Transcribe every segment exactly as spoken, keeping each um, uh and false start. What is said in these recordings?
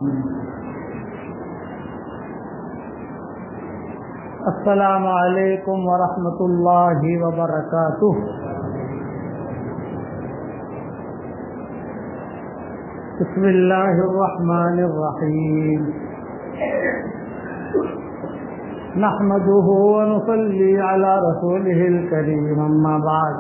السلام علیکم ورحمۃ اللہ وبرکاتہ۔ بسم اللہ الرحمن الرحیم، نحمده ونصلي على رسوله الكريم، اما بعد۔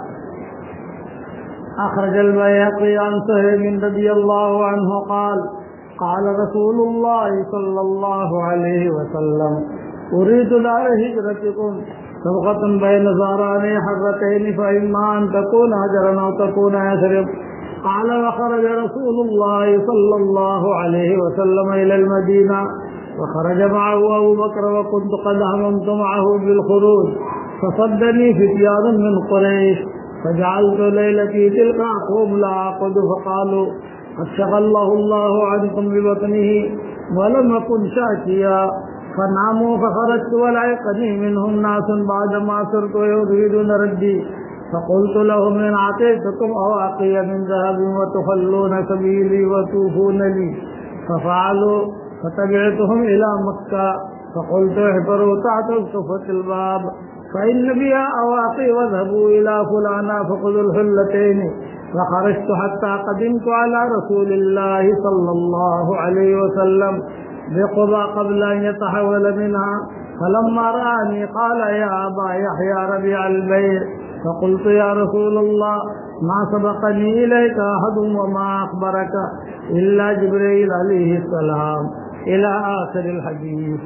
اخرج البيهقي عن سهيل رضي الله عنه قال قال رسول الله صلى الله عليه وسلم: اريد دار هجرتكم صبغة بين زهراني حرتين فإما أن تكون هجرا أو تكون يثرب. قال: وخرج رسول الله صلى الله عليه وسلم إلى المدينة وخرج معه أبو بكر وكنت قد هممت معه بالخروج، فصدني فتيان من قريش فجعلت ليلتي تلك أقوم لا أعقد، فقالوا: قد شغله الله عنكم ببطنه ولم أكن شاكيا، فناموا. فخرجت ولحقني منهم ناس بعدما سرت يريدون ردي، فقلت لهم: إن أعطيتكم أواقي من ذهب وتخلون سبيلي وتوفون لي، ففعلوا. فتبعتهم إلى مكة فقلت: احفروا تحت الصفة الباب فإن بها أواقي، واذهبوا إلى فلانا فخذوا الحلتين. فخرجت حتى قدمت على رسول الله صلى الله عليه وسلم بقبى قبل أن يتحول منها، فلما رآني قال: يا أبا يحيى ربيع البيع. فقلت: يا رسول الله، ما سبقني إليك أحد وما أخبرك إلا جبريل عليه السلام، إلى آخر الحديث۔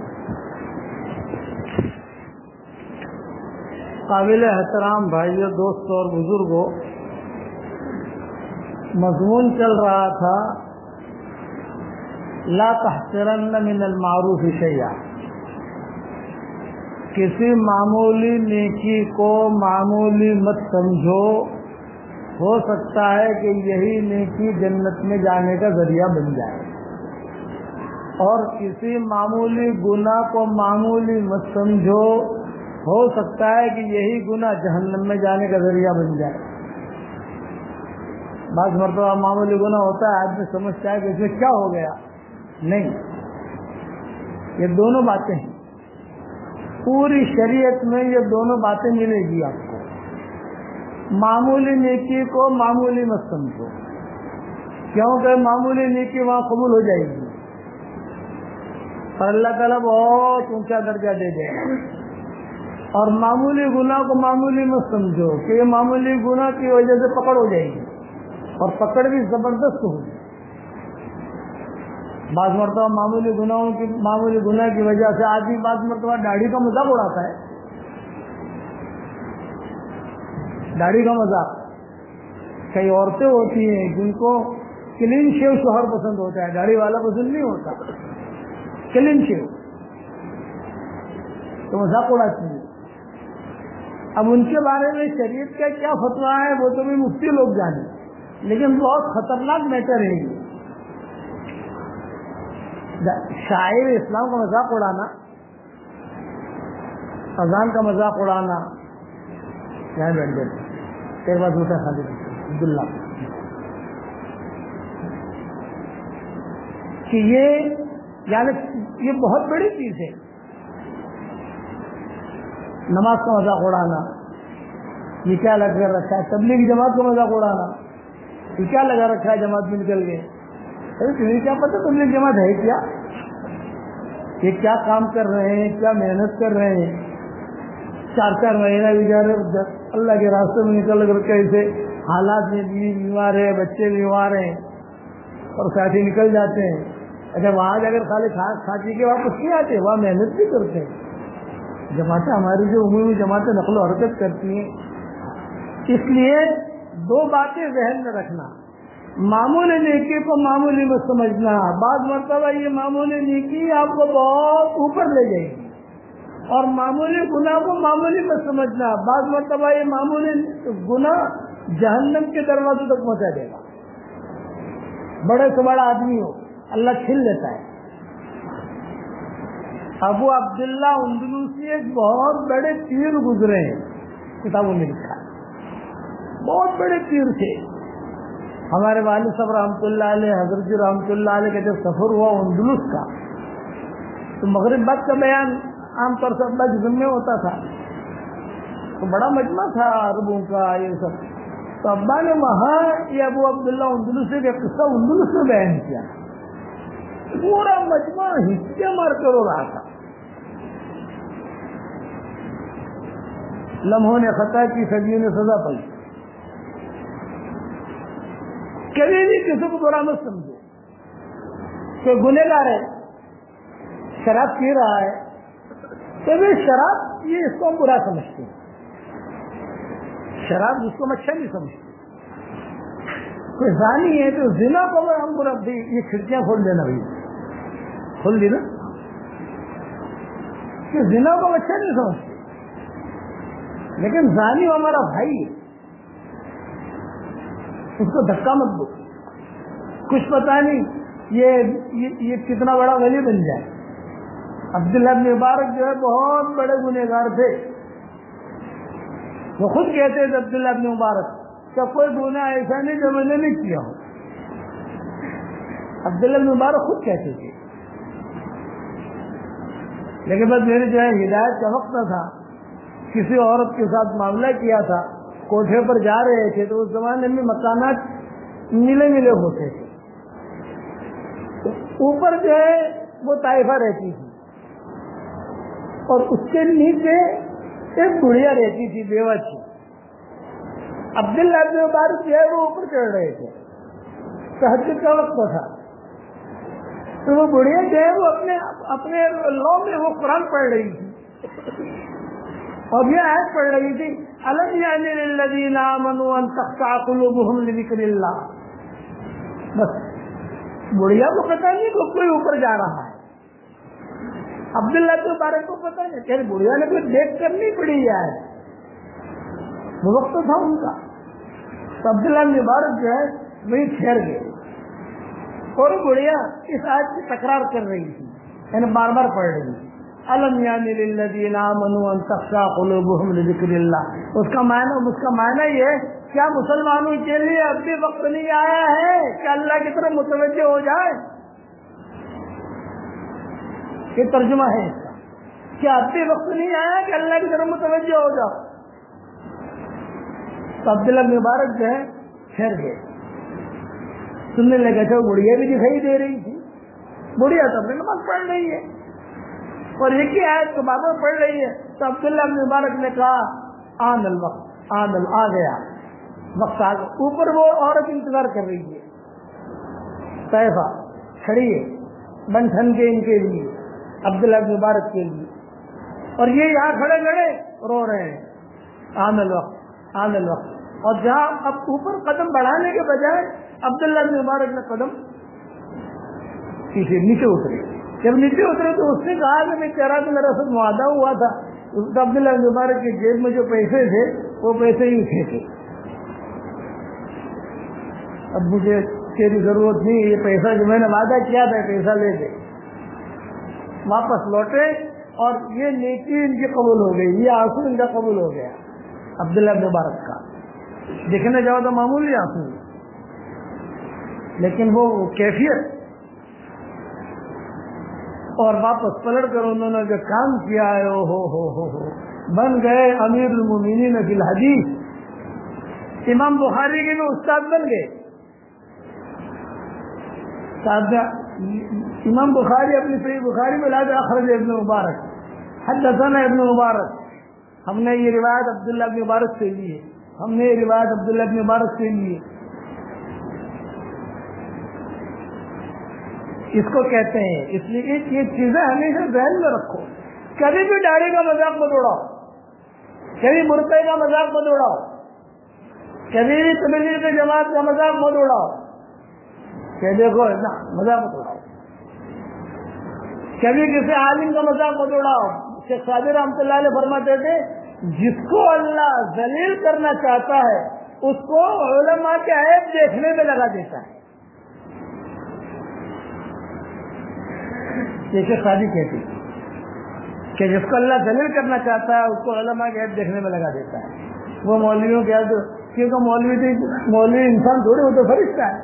قابل احترام بھائیو، دوستوں اور بزرگوں، مضمون چل رہا تھا لا تحقرن من المعروف شیئا، کسی معمولی نیکی کو معمولی مت سمجھو، ہو سکتا ہے کہ یہی نیکی جنت میں جانے کا ذریعہ بن جائے، اور کسی معمولی گناہ کو معمولی مت سمجھو، ہو سکتا ہے کہ یہی گناہ جہنم میں جانے کا ذریعہ بن جائے۔ بعض مرتبہ معمولی گناہ ہوتا ہے، آدمی سمجھتا ہے کہ اس میں کیا ہو گیا، نہیں، یہ دونوں باتیں ہیں، پوری شریعت میں یہ دونوں باتیں ملے گی آپ کو۔ معمولی نیکی کو معمولی مت سمجھو، کیونکہ معمولی نیکی وہاں قبول ہو جائے گی اور اللہ تعالیٰ بہت اونچا درجہ دے دے گا۔ اور معمولی گناہ کو معمولی مت سمجھو کہ یہ معمولی گناہ کی وجہ سے پکڑ ہو جائے گی، اور پکڑ بھی زبردست ہوگی۔ بعض مرتبہ معمولی گناہوں کی معمولی گناہ کی وجہ سے آدمی بعض مرتبہ داڑھی کا مذاق اڑاتا ہے، داڑھی کا مذاق۔ کئی عورتیں ہوتی ہیں جن کو کلین شیو شوہر پسند ہوتا ہے، داڑھی والا پسند نہیں ہوتا، کلین شیو، تو مذاق اڑاتی ہے۔ اب ان کے بارے میں شریعت کا کیا فتویٰ ہے وہ تو بھی مفتی لوگ جانے، لیکن بہت خطرناک میٹر ہے یہ۔ شاعر اسلام کا مذاق اڑانا، اذان کا مذاق اڑانا، یہاں بیٹھ گئے تیرے بعد دوسرا خالی عبداللہ، کہ یہ یعنی یہ بہت بڑی چیز ہے۔ نماز کا مذاق اڑانا، یہ کیا لگ کر رکھا ہے؟ تبلیغی جماعت کا مذاق اڑانا، یہ کیا لگا رکھا ہے؟ جماعت میں نکل گئے، تمہیں کیا پتہ تبلیغ جماعت ہے کیا؟ یہ کیا کام کر رہے ہیں، کیا محنت کر رہے ہیں، چار چار مہینہ بیچارے اللہ کے راستے میں نکل کر کے ایسے حالات میں بھی بیمار ہے، بچے بیمار ہیں، اور ساتھی نکل جاتے ہیں۔ اچھا وہاں جا کر خالی ساتھی کے واپس نہیں آتے، وہاں محنت بھی کرتے ہیں۔ جماعتیں ہماری جو عمومی جماعتیں نقل و حرکت کرتی ہیں، اس لیے دو باتیں ذہن میں رکھنا، معمولی نیکی کو معمولی میں سمجھنا۔ بعض مرتبہ یہ معمولی نیکی آپ کو بہت اوپر لے جائے گی، اور معمولی گناہ کو معمولی میں سمجھنا، بعض مرتبہ یہ معمولی گناہ جہنم کے دروازے تک پہنچا دے گا۔ بڑے سے بڑا آدمی ہو، اللہ چھل لیتا ہے۔ ابو عبداللہ اندلوسی ایک بہت بڑے پیر گزرے ہیں، کتابوں میں لکھا ہے، بہت بڑے پیر تھے، ہمارے والد صاحب رحمۃ اللہ علیہ، حضرت جی رحمۃ اللہ علیہ کا جب سفر ہوا اندلس کا، تو مغرب بعد کا بیان عام طور سے اللہ کے ذمے ہوتا تھا، تو بڑا مجمع تھا عربوں کا یہ سب، تو ابا نے وہاں یہ ابو عبداللہ اندلسی کا قصہ اندلس میں بیان کیا، پورا مجمع ہچکے مار کر رو رہا تھا. لمحوں نے خطا کی، صدیوں نے سزا پائی. کبھی بھی کسی کو برا مت سمجھو کہ گنہگار ہے، شراب پی رہا ہے، کبھی شراب یہ اس کو ہم برا سمجھتے ہیں، شراب جس کو ہم اچھا نہیں سمجھتے. کوئی زانی ہے تو زنا کو ہم برا، یہ کھڑکیاں کھول دینا بھائی، کھول دی نا، کہ زنا کو ہم اچھا نہیں سمجھتے، لیکن زانی ہمارا بھائی ہے، اس کو دھکا مت دو. کچھ پتا نہیں یہ, یہ, یہ کتنا بڑا ولی بن جائے. عبداللہ بن مبارک جو ہے بہت بڑے گنہگار تھے، وہ خود کہتے تھے عبداللہ بن مبارک کہ کوئی گناہ ایسا نہیں جو میں نے نہیں کیا ہو. عبداللہ بن مبارک خود کہتے تھے. لیکن بس میری جو ہے ہدایت کا وقت تھا، کسی عورت کے ساتھ معاملہ کیا تھا، کوٹھے پر جا رہے تھے، تو اس زمانے میں مکانات ملے ملے ہوتے تھے، اوپر جو ہے وہ طائفہ رہتی تھی اور اس کے نیچے ایک بڑھیا رہتی تھی، بیوہ تھی. عبداللہ بن مبارک جو ہے وہ اوپر چڑھ رہے تھے، تہجد کا وقت تھا، تو وہ بڑھیا جو ہے وہ اپنے اپنے لو میں وہ قرآن پڑھ رہی تھی اور یہ آیت پڑھ رہی تھی، الم یعن للذین آمنوا ان تخشع قلوبهم لذکر اللہ. بس بڑھیا کو پتا نہیں کہ کوئی اوپر جا رہا ہے، عبداللہ کے بارے کو پتا نہیں کہ بڑھیا نے کوئی دیکھ کر نہیں پڑی ہے، وہ وقت تھا ان کا. تو عبداللہ بن مبارک جو ہے وہی ٹھہر گئے اور بڑھیا اس آیت کی تکرار کر رہی تھی، یعنی بار بار پڑھ رہی تھی، الم یعن للذین آمنوا ان تخشع قلوبهم لذکر اللہ. اس کا معنی اس کا معنی یہ کیا مسلمانوں کے لیے اب بھی وقت نہیں آیا ہے کہ اللہ کی طرف متوجہ ہو جائے؟ یہ ترجمہ ہے اس کا، کیا اب بھی وقت نہیں آیا کہ اللہ کی طرف متوجہ ہو جاؤ؟ تو عبداللہ بن مبارک جو ہے ٹھہر گئے، سننے لگے تھے. بڑھیا بھی دکھائی دے رہی تھی، بڑھیا تو اپنے نماز پڑھ رہی ہے اور ایک ہی آیت کو بار بار پڑھ رہی ہے. تو عبداللہ بن مبارک نے کہا آن الوقت، آن ال آ گیا وقت آ گیا. اوپر وہ عورت انتظار کر رہی ہے، طائفہ کھڑی ہے بن ٹھن کے ان کے لیے، عبداللہ بن مبارک کے لیے، اور یہ یہاں کھڑے کھڑے رو رہے ہیں آن الوقت، آن الوقت. اور جہاں اب اوپر قدم بڑھانے کے بجائے عبداللہ بن مبارک نے قدم پیچھے نیچے اترے. جب نیچے اترے تو اس نے کہا کہ میں تیرا تو میرا ساتھ معاہدہ ہوا تھا. عبداللہ بن مبارک کی جیب میں جو پیسے تھے وہ پیسے ہی تھے تھے اب مجھے تیری ضرورت نہیں، یہ پیسہ جو میں نے وعدہ کیا تھا پیسہ لے دے. واپس لوٹے اور یہ نیکی ان کی قبول ہو گئی، یہ آنسو ان کا قبول ہو گیا عبداللہ بن مبارک کا. دیکھنے جاؤ تو معمولی آنسو، لیکن وہ کیفیت. اور واپس پلٹ کر انہوں نے جو کام کیا ہے او ہو ہو ہو ہو بن گئے امیر المومنین فی الحدیث. امام بخاری کے بھی استاد بن گئے. امام بخاری اپنی صحیح بخاری میں لاتے اخرج ابن مبارک، حدثنا ابن مبارک، ہم نے یہ روایت عبداللہ بن مبارک سے لی ہے، ہم نے یہ روایت عبداللہ بن مبارک سے لی ہے. اس کو کہتے ہیں، اس لیے یہ چیزیں ہمیشہ ذہن میں رکھو. کبھی بھی داڑھی کا مذاق مت اڑاؤ، کبھی مرتبہ کا مذاق مت اڑاؤ، کبھی بھی تبلیغ جماعت کا مذاق مت اڑاؤ کہ دیکھو نا مذاق مت اڑاؤ. کبھی کسی عالم کا مذاق مت اڑاؤ. شیخ صادق رحمۃ اللہ علیہ فرماتے تھے جس کو اللہ ذلیل کرنا چاہتا ہے اس کو علماء کے عیب دیکھنے میں لگا دیتا ہے. یہ شیخ صادق کہتے ہیں کہ جس کو اللہ ذلیل کرنا چاہتا ہے اس کو علماء کے عیب دیکھنے میں لگا دیتا ہے. وہ مولویوں کے کیونکہ مولوی مولوی انسان تھوڑے ہوتے فرشتہ ہے.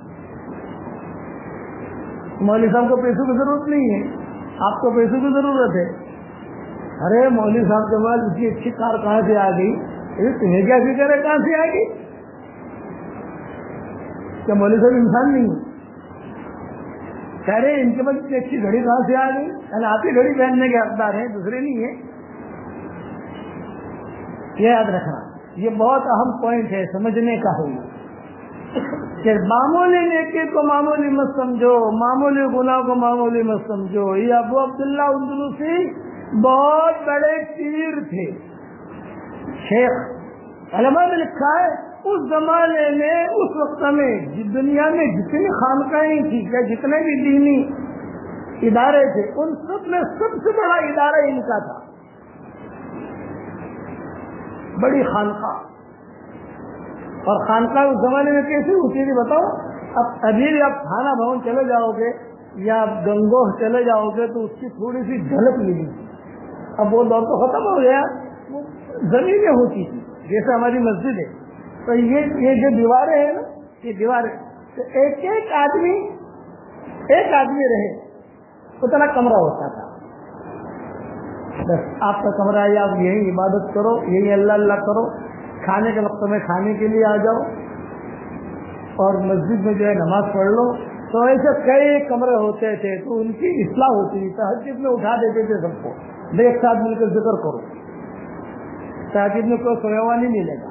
مولوی صاحب کو پیسوں کی ضرورت نہیں ہے, آپ کو پیسوں کی ضرورت ہے. ارے مولوی صاحب کے بعد اتنی اچھی کار کہاں سے آ گئی, تمہیں کیا فکر ہے کہاں سے آ گئی؟ کیا مولوی صاحب انسان نہیں ہے؟ کہہ رہے ان کے پاس اتنی اچھی گھڑی کہاں سے آ گئی؟ یعنی آپ ہی گھڑی پہننے کے حقدار ہیں, دوسرے نہیں ہے. یہ یاد رکھنا, یہ بہت اہم پوائنٹ ہے سمجھنے کا ہے کہ معمولی نیکی کو معمولی مت سمجھو, معمولی گناہ کو معمولی مت سمجھو. یہ ابو عبداللہ اندلسی بہت بڑے پیر تھے. شیخ علماء نے لکھا ہے اس زمانے میں اس وقت میں دنیا میں جتنی خانقاہیں تھی یا جتنے بھی دینی ادارے تھے ان سب میں سب سے بڑا ادارہ ان کا تھا, بڑی خانقاہ. اور خانقاہ اس زمانے میں کیسی ہوتی تھی بتاؤ؟ اب ابھی آپ تھانہ بھون چلے جاؤ گے یا گنگوہ چلے جاؤ گے تو اس کی تھوڑی سی جھلک ملی. اب وہ دور تو ختم ہو گیا, زمینیں ہوتی تھی جیسے ہماری مسجد ہے. تو یہ یہ جو دیواریں ہیں نا, یہ دیواریں تو ایک ایک آدمی ایک آدمی رہے اتنا کمرہ ہوتا تھا. بس آپ کا کمرہ ہے, آپ یہی عبادت کرو, یہی اللہ اللہ کرو, کھانے کے وقت میں کھانے کے لیے آ جاؤ اور مسجد میں جو ہے نماز پڑھ لو. تو ایسے کئی کمرے ہوتے تھے تو ان کی اصلاح ہوتی تھی. تہجد میں اٹھا دیتے تھے سب کو, ایک ساتھ مل کر ذکر کرو. تہجد میں کوئی سویا ہوا نہیں ملے گا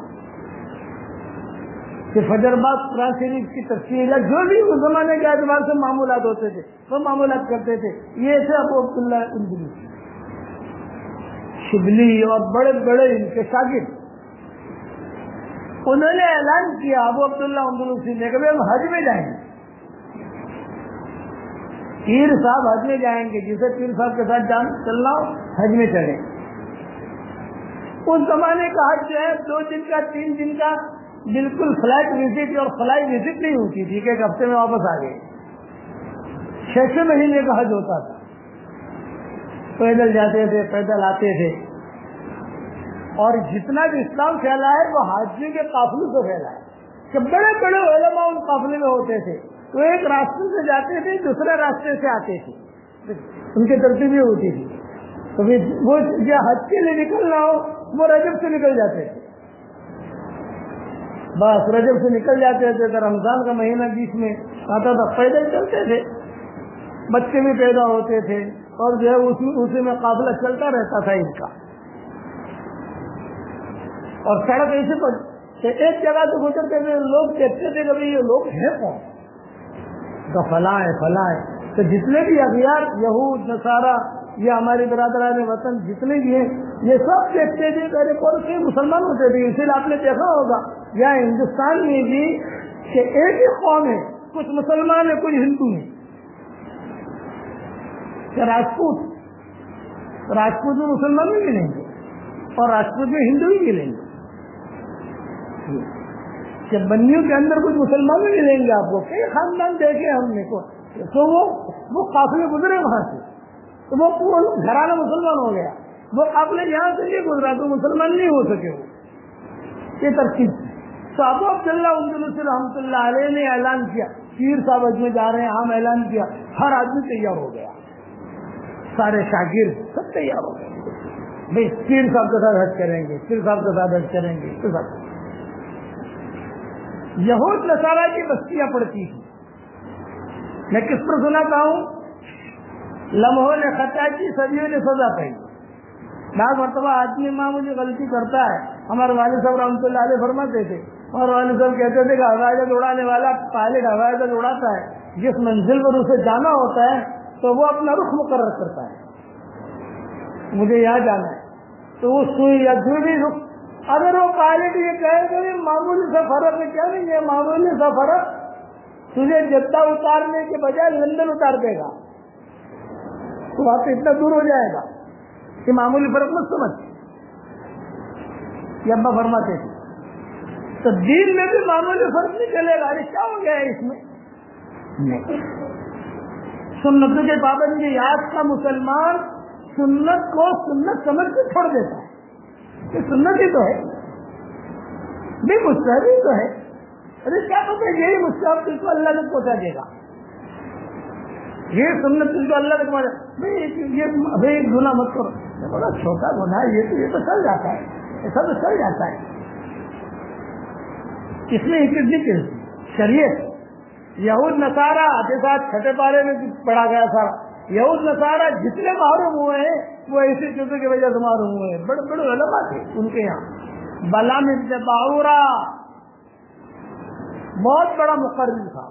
کہ فجر بعد قرآن شریف کی تفسیر یا جو بھی اس زمانے کے اعتبار سے معمولات ہوتے تھے وہ معمولات کرتے تھے. یہ تھے ابو عبداللہ اندلسی شبلی اور بڑے بڑے ان کے شاگرد. انہوں نے اعلان کیا ابو عبداللہ اندلسی نے کہ ہم حج میں جائیں گے. پیر صاحب حج میں جائیں گے, جسے پیر صاحب کے ساتھ جان چلنا ہو حج میں چلیں. اس زمانے کا حج جو ہے دو دن کا تین دن کا بالکل فلائٹ وزٹ اور فلائی وزٹ نہیں ہوتی تھی کہ ایک ہفتے میں واپس آ گئے. چھ چھ مہینے کا حج ہوتا تھا. پیدل جاتے تھے, پیدل آتے تھے. اور جتنا بھی اسلام پھیلا ہے وہ حاجیوں کے قافلے سے پھیلا ہے کہ بڑے بڑے علماء ان قافلے میں ہوتے تھے. تو ایک راستے سے جاتے تھے, دوسرے راستے سے آتے تھے, ان کی ترتیبیں ہوتی تھی. تو وہ جو حج کے لیے نکلنا ہو وہ رجب سے نکل جاتے تھے. بس رجب سے نکل جاتے تھے تو رمضان کا مہینہ بیچ میں آتا تھا, پیدل چلتے تھے, بچے بھی پیدا ہوتے تھے اور جو ہے اسی میں قافلہ چلتا رہتا تھا ان کا. اور سڑک ایسے پر ایک جگہ سے گزرتے تھے, لوگ کہتے تھے کہ یہ لوگ ہیں کون, تو فلاں ہے فلاں ہے. تو جتنے بھی اغیار یہود نصارہ یا ہماری برادران وطن جتنے بھی ہیں یہ سب دیکھتے تھے کہ کون سے مسلمان ہوتے تھے. اسی لیے آپ نے دیکھا ہوگا یا ہندوستان میں بھی کہ ایک ہی قوم ہے, کچھ مسلمان ہے کچھ ہندو ہیں. کہ راجپوت راجپوت میں مسلمان بھی ملیں گے اور راجپوت میں ہندو ہی ملیں گے. کہ بنیوں کے اندر کچھ مسلمان بھی ملیں گے آپ کو. کئی خاندان دیکھے ہم نے کو, تو وہ وہ قافلے گزرے وہاں سے تو وہ گھرانہ مسلمان ہو گیا. وہ قافلے یہاں سے نہیں گزرا تو مسلمان نہیں ہو سکے. وہ یہ ترکیب. تو ابو عبداللہ اندلسی رحمۃ اللہ علیہ نے اعلان کیا پیر صاحب حج میں جا رہے ہیں, ہم اعلان کیا, ہر آدمی تیار ہو گیا, سارے شاگرد سب تیار ہو گئے. بھائی پیر صاحب کے ساتھ حج کریں گے, پیر صاحب کے ساتھ حج کریں گے. یہود نصارہ کی بستیاں پڑتی ہیں. میں کس پر سناتا ہوں, لمحوں نے خطا کی, صدیوں نے سزا پائی. بعض مرتبہ آدمی معمولی غلطی کرتا ہے. ہمارے والد صاحب رحمۃ اللہ علیہ فرماتے تھے, اور والد صاحب کہتے تھے کہ ہوائی جہاز اڑانے والا پائلٹ ہوائی جہاز اڑاتا ہے, جس منزل پر اسے جانا ہوتا ہے تو وہ اپنا رخ مقرر کرتا ہے, مجھے یہاں جانا ہے تو وہ سوئی یا جو بھی رخ. اگر وہ پائلٹ یہ کہے کہ معمولی سا فرق ہے, کیا نہیں ہے معمولی سا فرق, تجھے جدہ اتارنے کے بجائے لندن اتار دے گا, تو وہاں سے اتنا دور ہو جائے گا کہ معمولی فرق مت سمجھ. یہ ابا فرماتے تھے. تو دین میں بھی معمولی فرق نہیں چلے گا. ارے کیا ہو گیا ہے اس میں؟ سنت کے پابندی آج کا مسلمان سنت کو سنت سمجھ کے چھوڑ دیتا ہے. یہ سنت ہی تو ہے. بھی مستحب ہی تو ہے. ارے کیا پتہ یہی مستحب تجھ کو اللہ تک پہنچا دے گا, یہ سنت تجھ کو اللہ تک پہنچا. یہ گناہ مت کرو, بڑا چھوٹا گناہ ہے, یہ تو یہ تو چل جاتا ہے, ایسا تو چل جاتا ہے. اس میں ایک ذکر شریعت یہود نصارہ کے ساتھ چھٹے پارے میں پڑھا گیا تھا. یہود نصارہ جتنے محروم ہوئے ہیں وہ ایسی چیزوں کی وجہ سے محروم ہوئے ہیں. بڑے بڑے علماء تھے ان کے یہاں. بلام ابن باورا بہت بڑا مقرر تھا,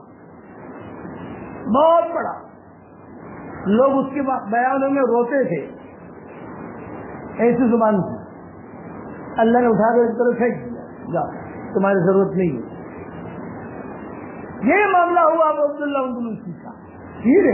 بہت بڑا. لوگ اس کے بیانوں میں روتے تھے, ایسی زبان تھی. اللہ نے اٹھا کر ایک طرف پھینک دیا, جاؤ تمہاری ضرورت نہیں ہے. یہ معاملہ ہوا ابو عبداللہ اندلسی کا. ٹھیک ہے,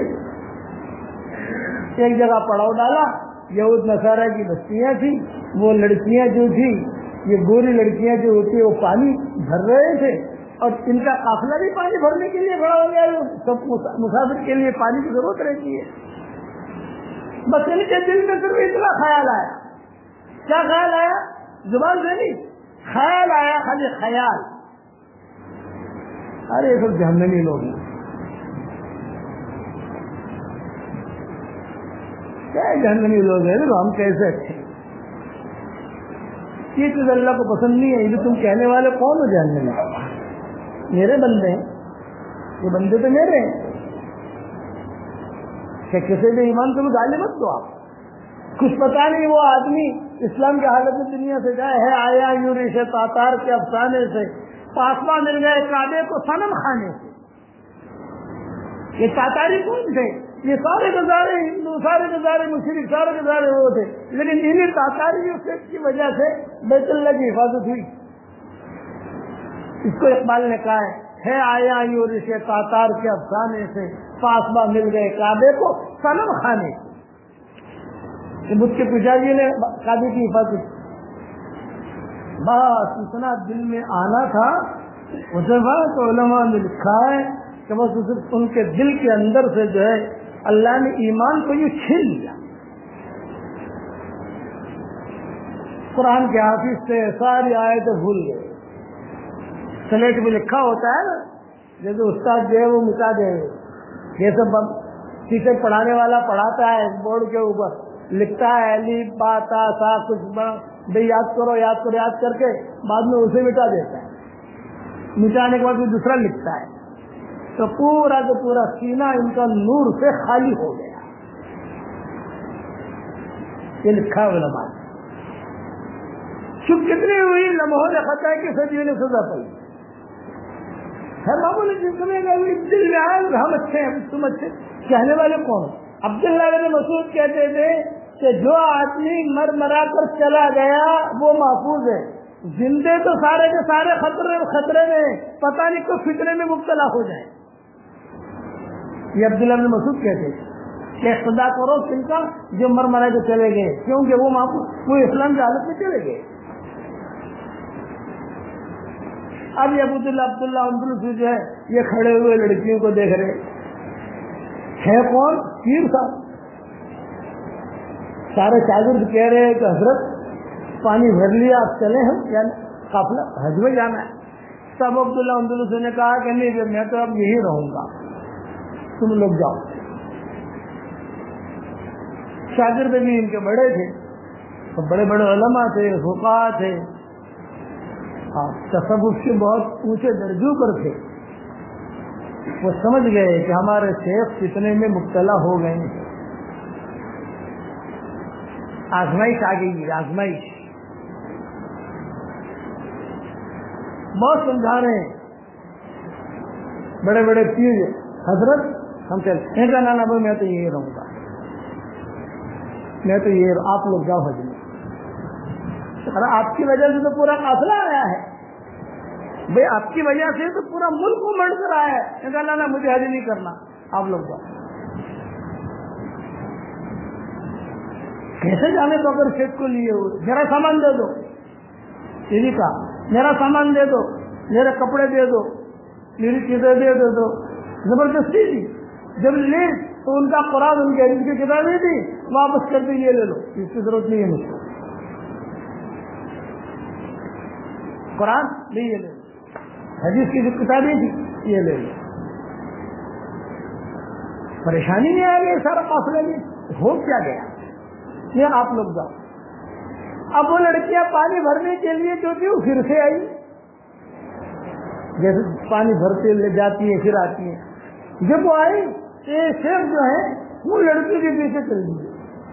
ایک جگہ پڑاؤ ڈالا, یہود نصارہ کی بستیاں تھیں, وہ لڑکیاں جو تھی, یہ گوری لڑکیاں جو ہوتی وہ پانی بھر رہے تھے, اور ان کا قافلہ بھی پانی بھرنے کے لیے کھڑا ہو گیا. سب مسافر کے لیے پانی کی ضرورت رہتی ہے. بس ان کے دل میں صرف اتنا خیال آیا. کیا خیال آیا؟ زبان سے نہیں, خیال آیا, خالی خیال. ارے یہ سب جہنمی لوگ ہیں, کیا جہنمی لوگ ہیں, ہم کیسے اچھے. یہ چیز اللہ کو پسند نہیں ہے. یہ تم کہنے والے کون ہو جہنمی؟ میرے بندے ہیں, یہ بندے تو میرے ہیں. کہ کسی بھی ایمان تم گالی مت دو. آپ کچھ پتا نہیں وہ آدمی اسلام کی حالت میں دنیا سے جائے ہے, آیا یوری سے تاتار کے افسانے سے, پاسما مل گئے کعبے کو صنم خانے سے. یہ تاتاری کون تھے؟ یہ سارے گزارے ہندو, سارے گزارے مشرک, سارے گزارے وہ تھے, لیکن انہیں تاتاری کی وجہ سے بیت اللہ کی حفاظت ہوئی. اس کو اقبال نے کہا ہے آیا یوری سے تاتار کے افسانے سے, پاسما مل گئے کعبے کو صنم خانے سے. بدھ کے پجاری نے کعبے کی حفاظت. بس اتنا دل میں آنا تھا اسے, بات علماء نے لکھا ہے کہ بس ان کے دل کے اندر سے جو ہے اللہ نے ایمان کو یہ چھین لیا. قرآن کے حافظ سے ساری آیتیں بھول گئے. سلیٹ میں لکھا ہوتا ہے نا, جیسے استاد جو ہے وہ مٹا دے, جیسے ٹیچر پڑھانے والا پڑھاتا ہے بورڈ کے اوپر لکھتا ہے الف با تا سا کچھ بھائی یاد کرو یاد کرو یاد کر کے بعد میں اسے مٹا دیتا ہے. مٹانے کے بعد وہ دوسرا لکھتا ہے. تو پورا جو پورا سینہ ان کا نور سے خالی ہو گیا. یہ لکھا ہے علماء. چپ کتنی ہوئی لمحوں نے خطا کی صدیوں نے سزا پائی ہے. معمولی جس میں دل میں آئے ہم اچھے ہیں تم اچھے. کہنے والے کون؟ عبداللہ بن مسعود کہتے تھے کہ جو آدمی مر مرا کر چلا گیا وہ محفوظ ہے, زندے تو سارے کے سارے خطرے خطرے میں, پتہ نہیں کوئی فتنے میں مبتلا ہو جائے. یہ عبداللہ بن مسعود کہتے تھے کہ خدا کرو ان کا جو مر مرا کے چلے گئے, کیونکہ وہ محفوظ, وہ اسلام کی حالت میں چلے گئے. اب یہ عبداللہ عبداللہ عبداللہ جو ہے یہ کھڑے ہوئے لڑکیوں کو دیکھ رہے ہیں. کون؟ پیر صاحب. سارے شاگرد کہہ رہے ہیں کہ حضرت پانی بھر لیا, آپ چلے ہم یعنی قافلہ حج میں جانا ہے. تب عبداللہ عبداللہ نے کہا کہ نہیں میں تو اب یہی رہوں گا, تم لوگ جاؤ. شاگرد بھی ان کے بڑے تھے, بڑے بڑے علماء تھے, فقہاء تھے, تصوف کے بہت اونچے درجوں پر تھے. وہ سمجھ گئے کہ ہمارے شیخ فتنے میں مبتلا ہو گئے ہیں. آزمائش آ گئی, آزمائش. بہت سمجھا رہے ہیں بڑے بڑے پیر, حضرت ہم چلتے ہیں. نانا بھائی میں تو یہی رہوں گا, میں تو یہ, آپ لوگ جاؤ حج میں. آپ کی وجہ سے تو پورا قافلہ آیا ہے بھائی, آپ کی وجہ سے تو پورا ملک مڑ کر آیا ہے. لانا مجھے حج نہیں کرنا, آپ لوگ جاؤ. کیسے جانے تو اگر شیخ کو لیے ہوئے, میرا سامان دے دو, یہ کہا میرا سامان دے دو, میرے کپڑے دے دو, میری چیزیں دے دے دو. زبردستی تھی. جب لے تو ان کا قرآن ان کی کی کتابیں تھی واپس کر کے یہ لے لو, اس کی ضرورت نہیں ہے مجھ کو. قرآن نہیں یہ لے لو, حدیث کی جو کتابیں تھی یہ لے لو. پریشانی نہیں آ گئی سارا قافلہ میں, ہو کیا گیا یہ آپ لوگ جاؤ. اب وہ لڑکیاں پانی بھرنے کے لیے جو تھی وہ پھر سے آئی, جیسے پانی بھرتے لے جاتی ہے پھر آتی ہے. جب وہ آئی یہ شیخ جو ہے وہ لڑکی کے پیچھے چل گئی.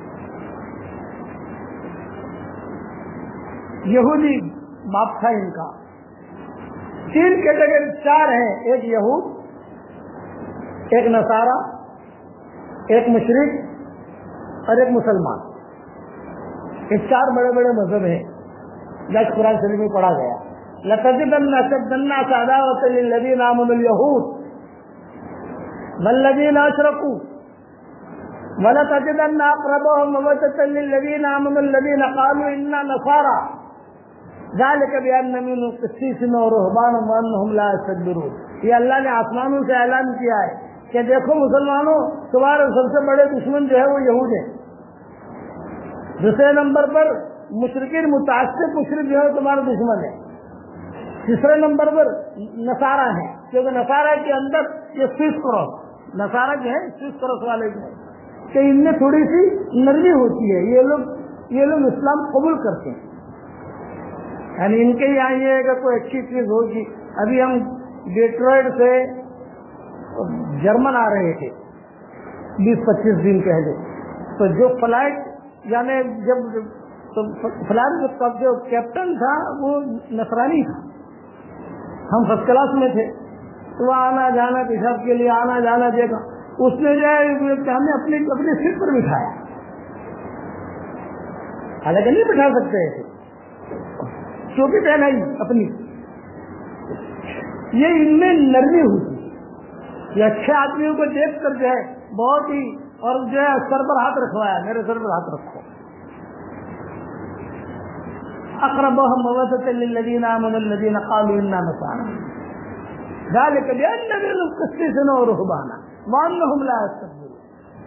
یہودی باپ تھا ان کا. تین کیٹیگری چار ہیں, ایک یہود, ایک نصارا, ایک مشرک اور ایک مسلمان. یہ چار بڑے بڑے مذہب ہیں جس قرآن شریف میں پڑھا گیا. لَتَجِدَنَّ أَشَدَّ النَّاسِ عَدَاوَةً لِلَّذِينَ آمَنُوا الْيَهُودَ وَالَّذِينَ أَشْرَكُوا وَلَتَجِدَنَّ أَقْرَبَهُم مَّوَدَّةً لِلَّذِينَ آمَنُوا الَّذِينَ قَالُوا إِنَّا نَصَارَىٰ ذَلِكَ بِأَنَّ مِنْهُمْ قِسِّيسِينَ وَرُهْبَانًا وَأَنَّهُمْ لَا يَسْتَكْبِرُونَ. یہ اللہ نے آسمانوں سے اعلان کیا ہے کہ دیکھو مسلمانوں, تمہارے سب سے بڑے دشمن جو ہے وہ یہود ہیں. دوسرے نمبر پر مشرکین متعصب مشرک جو ہے تمہارا دشمن ہے. تیسرے نمبر پر نصارا ہیں, کیونکہ نصارا کے اندر یہ سوئس کراس, نصارا جو ہے سوئس کراس والے جو ہے کہ ان میں تھوڑی سی نرمی ہوتی ہے. یہ لوگ یہ لوگ اسلام قبول کرتے ہیں, یعنی ان کے یہاں یہ ہے کہ کوئی اچھی چیز ہوگی. ابھی ہم ڈیٹروئٹ سے جرمن آ رہے تھے بیس پچیس دن پہلے, تو جو فلائٹ یعنی جب فلائٹ جو کیپٹن تھا وہ نصرانی تھا, ہم فرسٹ کلاس میں تھے, تو وہ آنا جانا پیشاب کے لیے آنا جانا دے گا. اس نے جو ہے ہمیں اپنی اپنی سیٹ پر بٹھایا, حالانکہ نہیں بٹھا سکتے تھے, چوکی پہنائی اپنی. یہ ان میں نرمی ہوتی, یہ اچھے آدمیوں کو دیکھ کر جو ہے بہت ہی, اور جو ہے سر پر ہاتھ رکھوایا, میرے سر پر ہاتھ رکھو. اقربهم مودة للذين آمنوا الذين قالوا إنا نصارى ذلك بأن منهم قسيسين ورهبانا وأنهم لا يستكبرون.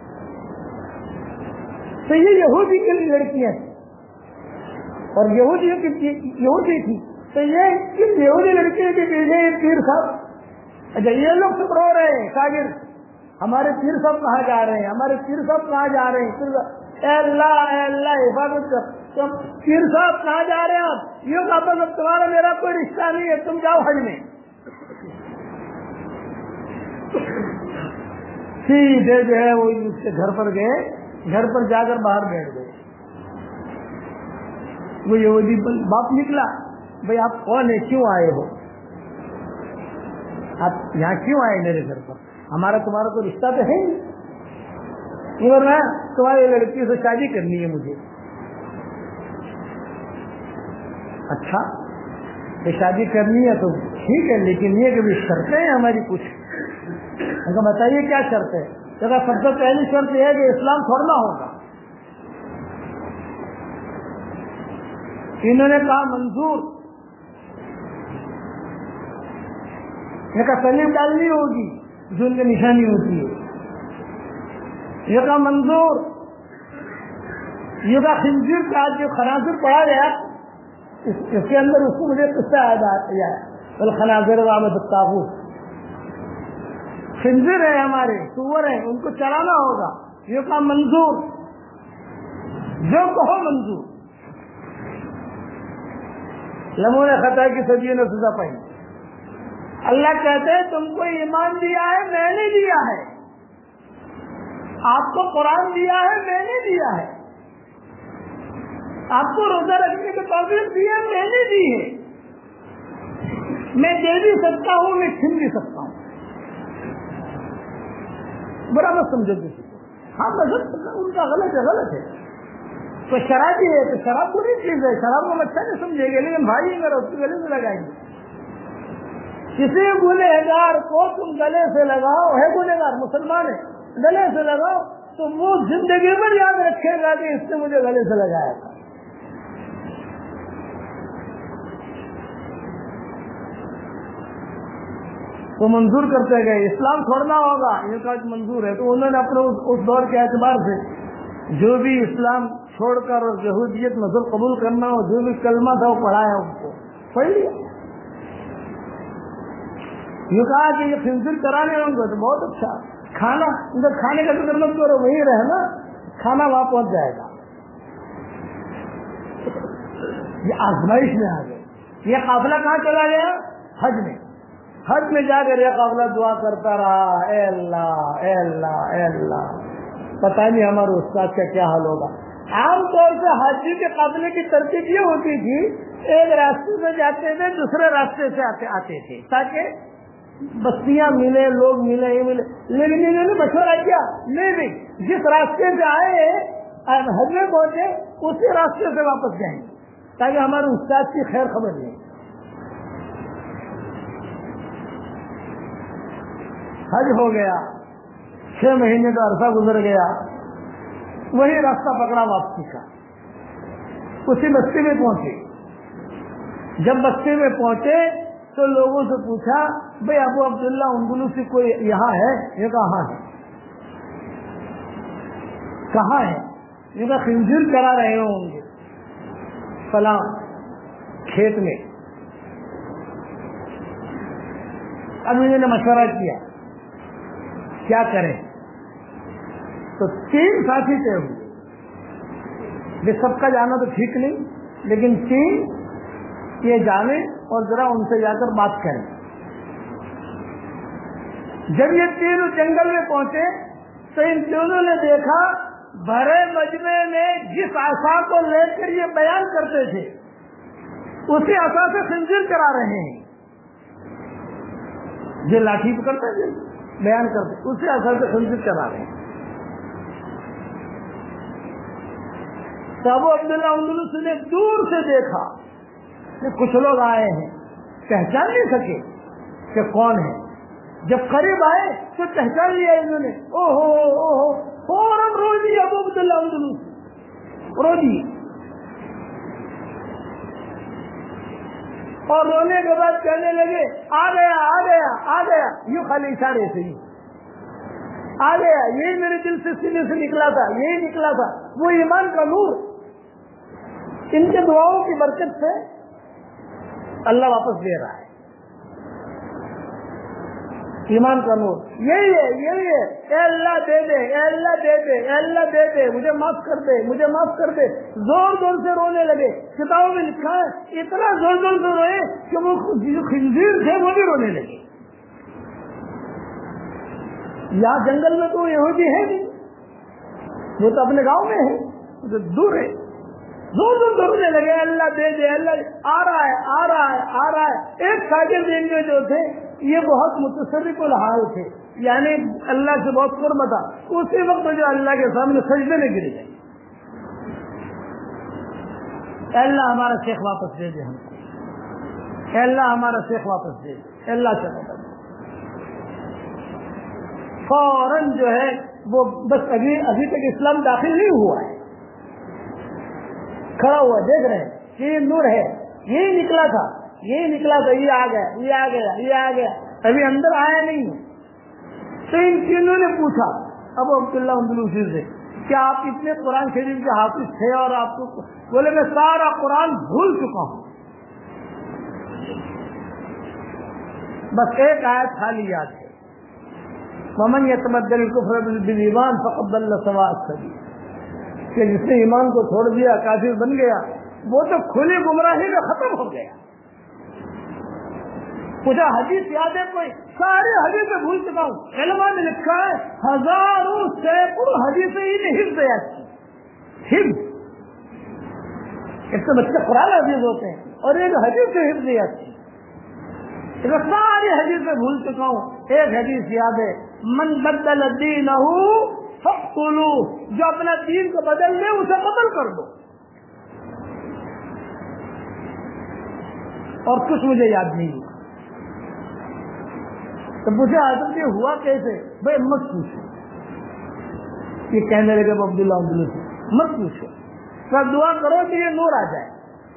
تو یہ یہودی کی لڑکیاں تھیں اور یہودیوں کی یہودی تھی, تو یہ یہودی لڑکیوں کے پیچھے پیر صاحب, اچھا یہ لوگ سب رو رہے ہیں شاگرد, ہمارے پیر صاحب کہاں جا رہے ہیں, ہمارے پیر صاحب کہاں جا رہے ہیں. اے اللہ اے اللہ حفاظت کر, پیر صاحب کہاں جا رہے ہیں آپ؟ یہ کہا تمہارا میرا کوئی رشتہ نہیں ہے, تم جاؤ حج میں. سیدھے جو ہے وہ اس کے گھر پر گئے, گھر پر جا کر باہر بیٹھ گئے. وہ یہودی باپ نکلا, بھائی آپ کون ہے, کیوں آئے ہو, آپ یہاں کیوں آئے میرے گھر پر, ہمارا تمہارا کوئی رشتہ تو ہے نہیں, تمہاری لڑکی سے شادی کرنی ہے مجھے. اچھا تو شادی کرنی ہے تو ٹھیک ہے, لیکن یہ کہ شرطیں ہیں ہماری کچھ, بتائیے کیا شرط ہے. سب سے پہلی شرط یہ ہے کہ اسلام چھوڑنا ہوگا. انہوں نے کہا منظور, یہ کہا سلیم ڈالنی ہوگی جو ان کی نشانی ہوتی ہے, یہ کہا منظور, یہ کہا خنزیر کا جو خنازیر پڑھا گیا اس کے اندر اس کو مجھے قصہ یاد آیا, الخنازیر وعبد الطاغوت, خنزیر ہے ہمارے, سور ہیں, ان کو چلانا ہوگا. یہ کہا منظور, جو کہو منظور. لمحوں نے خطا کی سبھی نے سزا پائی. اللہ کہتے ہیں تم کو ایمان دیا ہے میں نے دیا ہے, آپ کو قرآن دیا ہے میں نے دیا ہے, آپ کو روزہ رکھنے کی توفیق دی ہے میں نے دی ہے, میں دے بھی سکتا ہوں میں چھین بھی سکتا ہوں. برا مت سمجھو کسی کو, ہاں مذہب ان کا غلط ہے, غلط ہے. تو شرابی ہے تو شراب بری چیز ہے, شراب کو اچھا نہیں سمجھے گے, لیکن بھائی اگر اس کے گلے سے لگائیں گے, کسی گنہگار کو تم گلے سے لگاؤ, ہے گنہگار مسلمان ہے, گلے سے لگاؤ تو وہ زندگی میں یاد رکھے گا کہ اس نے مجھے گلے سے لگایا تھا. وہ منظور کرتے گئے, اسلام چھوڑنا ہوگا, یہ کہا منظور ہے. تو انہوں نے اپنے اس دور کے اعتبار سے جو بھی اسلام چھوڑ کر اور یہودیت مذہب قبول کرنا ہو, جو بھی کلمہ تھا وہ پڑھایا, ان کو پڑھ لیا. یہ کہا کہ یہ خنزیر کرانے ہوں گے تو بہت اچھا کھانا ان کا کھانے کا فکر مت کرو وہی رہنا کھانا وہاں پہنچ جائے گا. یہ آزمائش میں آ گئے. یہ قافلہ کہاں چلا گیا؟ حج میں. حج میں جا کر یہ قافلہ دعا کرتا رہا اے اللہ اے اللہ اے اللہ. پتہ نہیں ہمارے استاد کا کیا حال ہوگا. عام طور سے حاجی کے قافلے کی ترتیب یہ ہوتی تھی ایک راستے سے جاتے تھے دوسرے راستے سے آتے آتے تھے تاکہ بستیاں ملے لوگ ملے یہ ملے. لیکن انہوں نے مشورہ کیا نہیں نہیں جس راستے سے آئے حج میں پہنچے اسی راستے سے واپس جائیں تاکہ ہمارے استاد کی خیر خبر لیں. حج ہو گیا چھ مہینے کا عرصہ گزر گیا وہی راستہ پکڑا واپسی کا. اسی بستی میں پہنچے. جب بستی میں پہنچے تو لوگوں سے پوچھا بھئی ابو عبداللہ اندلسی کوئی یہاں ہے؟ یہ کہاں ہے. کہاں ہے؟ یہ کہا خنزیر کرا رہے ہوں گے فلاں کھیت میں. اب انہوں نے مشورہ کیا کیا کریں تو تین ساتھی طے ہوئے. یہ سب کا جانا تو ٹھیک نہیں لیکن تین یہ جانے اور ذرا ان سے جا کر بات کریں. جب یہ تینوں جنگل میں پہنچے تو ان تینوں نے دیکھا بھرے مجمع میں جس عصا کو لے کر یہ بیان کرتے تھے اسی عصا سے خنزیر کرا رہے ہیں. یہ لاٹھی پکڑتے تھے بیان کرتے اسی عصا سے خنزیر کرا رہے ہیں. ابو عبداللہ اندلسی نے دور سے دیکھا کہ کچھ لوگ آئے ہیں پہچان نہیں سکے کہ کون ہے. جب قریب آئے تو پہچان لیا انہوں نے. او ہو او ہو فوراً رو دی ابو عبداللہ اندلسی رو دی اور رونے کے بعد کہنے لگے آ گیا آ گیا آ گیا. یوں خالی اشارے سے ہی آ گیا. یہی میرے دل سے سینے سے نکلا تھا یہی نکلا تھا وہ ایمان کا نور. ان کے دعاؤں کی برکت سے اللہ واپس دے رہا ہے ایمان کا نور. یہی ہے یہی ہے اے اللہ دے دے اے اللہ دے دے اے اللہ دے دے مجھے معاف کر دے مجھے معاف کر دے. زور زور سے رونے لگے. کتابوں میں لکھا ہے اتنا زور زور سے روئے کہ وہ خنزیر تھے وہ بھی رونے لگے. یہاں جنگل میں تو یہودی ہے نہیں وہ تو اپنے گاؤں میں ہے وہ تو دور ہے. زور زور سے رونے لگے اللہ دے دے اللہ آ رہا ہے آ رہا ہے آ رہا ہے. ایک شاگرد ان کے جو تھے یہ بہت متصرف الحال تھے یعنی اللہ سے بہت قرب تھا. اسی وقت جو اللہ کے سامنے سجدے میں گر گئے. اللہ ہمارا شیخ واپس دے دے ہم کو. اللہ ہمارا شیخ واپس دے دے. اللہ سے واپس فوراً جو ہے وہ بس ابھی ابھی تک اسلام داخل نہیں ہوا ہے کھڑا ہوا دیکھ رہے ہیں کہ یہ نور ہے یہی نکلا تھا یہی نکلا تھا یہ آ گیا یہ آ گیا یہ آ گیا ابھی اندر آیا نہیں. تو ان تینوں نے پوچھا ابو عبداللہ اندلسی سے کیا آپ اتنے قرآن شریف کے حافظ تھے اور آپ کو بولے میں سارا قرآن بھول چکا ہوں بس ایک آیت خالی یاد ہے ومن يتبدل الكفر بالایمان فقد ضل سواء السبیل. کہ جس نے ایمان کو چھوڑ دیا کافر بن گیا وہ تو کھلی گمراہی میں ختم ہو گیا. مجھے حدیث یاد ہے کوئی سارے حدیث میں بھول چکا ہوں. علماء نے لکھا ہے ہزاروں سینکڑوں حدیثیں ہی حفظ یاد کی. حفظ اس سے بچے قرآن حدیث ہوتے ہیں اور ایک حدیث سے حفظ یاد کی. ساری حدیث میں بھول چکا ہوں. ایک حدیث یاد ہے من بدل دینہ فاقتلوہ. جو اپنا دین کو بدل لے اسے قتل کر دو. اور کچھ مجھے یاد نہیں. تو مجھے حضرت یہ ہوا کیسے بھائی مت پوچھو. یہ کہنے لگے ابو عبداللہ اندلسی مت پوچھو سب دعا کرو کہ یہ نور آ جائے.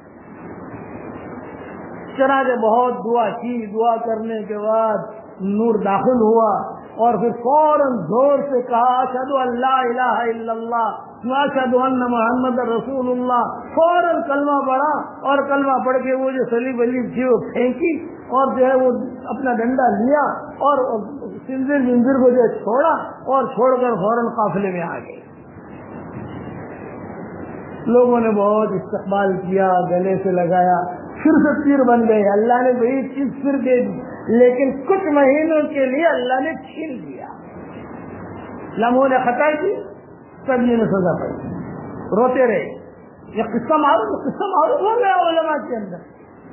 چنانچہ بہت دعا کی. دعا کرنے کے بعد نور داخل ہوا اور پھر فوراً زور سے کہا اشہد ان لا الہ الا اللہ अशहदु अन्ना मुहम्मद रसूलुल्लाह, फौरन कलमा पढ़ा और कलमा पढ़ के वो जो सलीब वलीब थी वो फेंकी और जो है वो अपना डंडा लिया और सिंदूर बिंदूर को जो छोड़ा और छोड़कर फौरन काफिले में आ गए। लोगों ने बहुत इस्तकबाल किया, गले से लगाया, फिर से पीर बन गए। अल्लाह ने वही चीज फिर दे दी, लेकिन कुछ महीनों के लिए अल्लाह ने छीन लिया। लम्हों ने खता की, सभी ने सजा पाई, रोते रहे। ये किस्सा मालूम किस्सा मालूम हो गया उलमा के अंदर,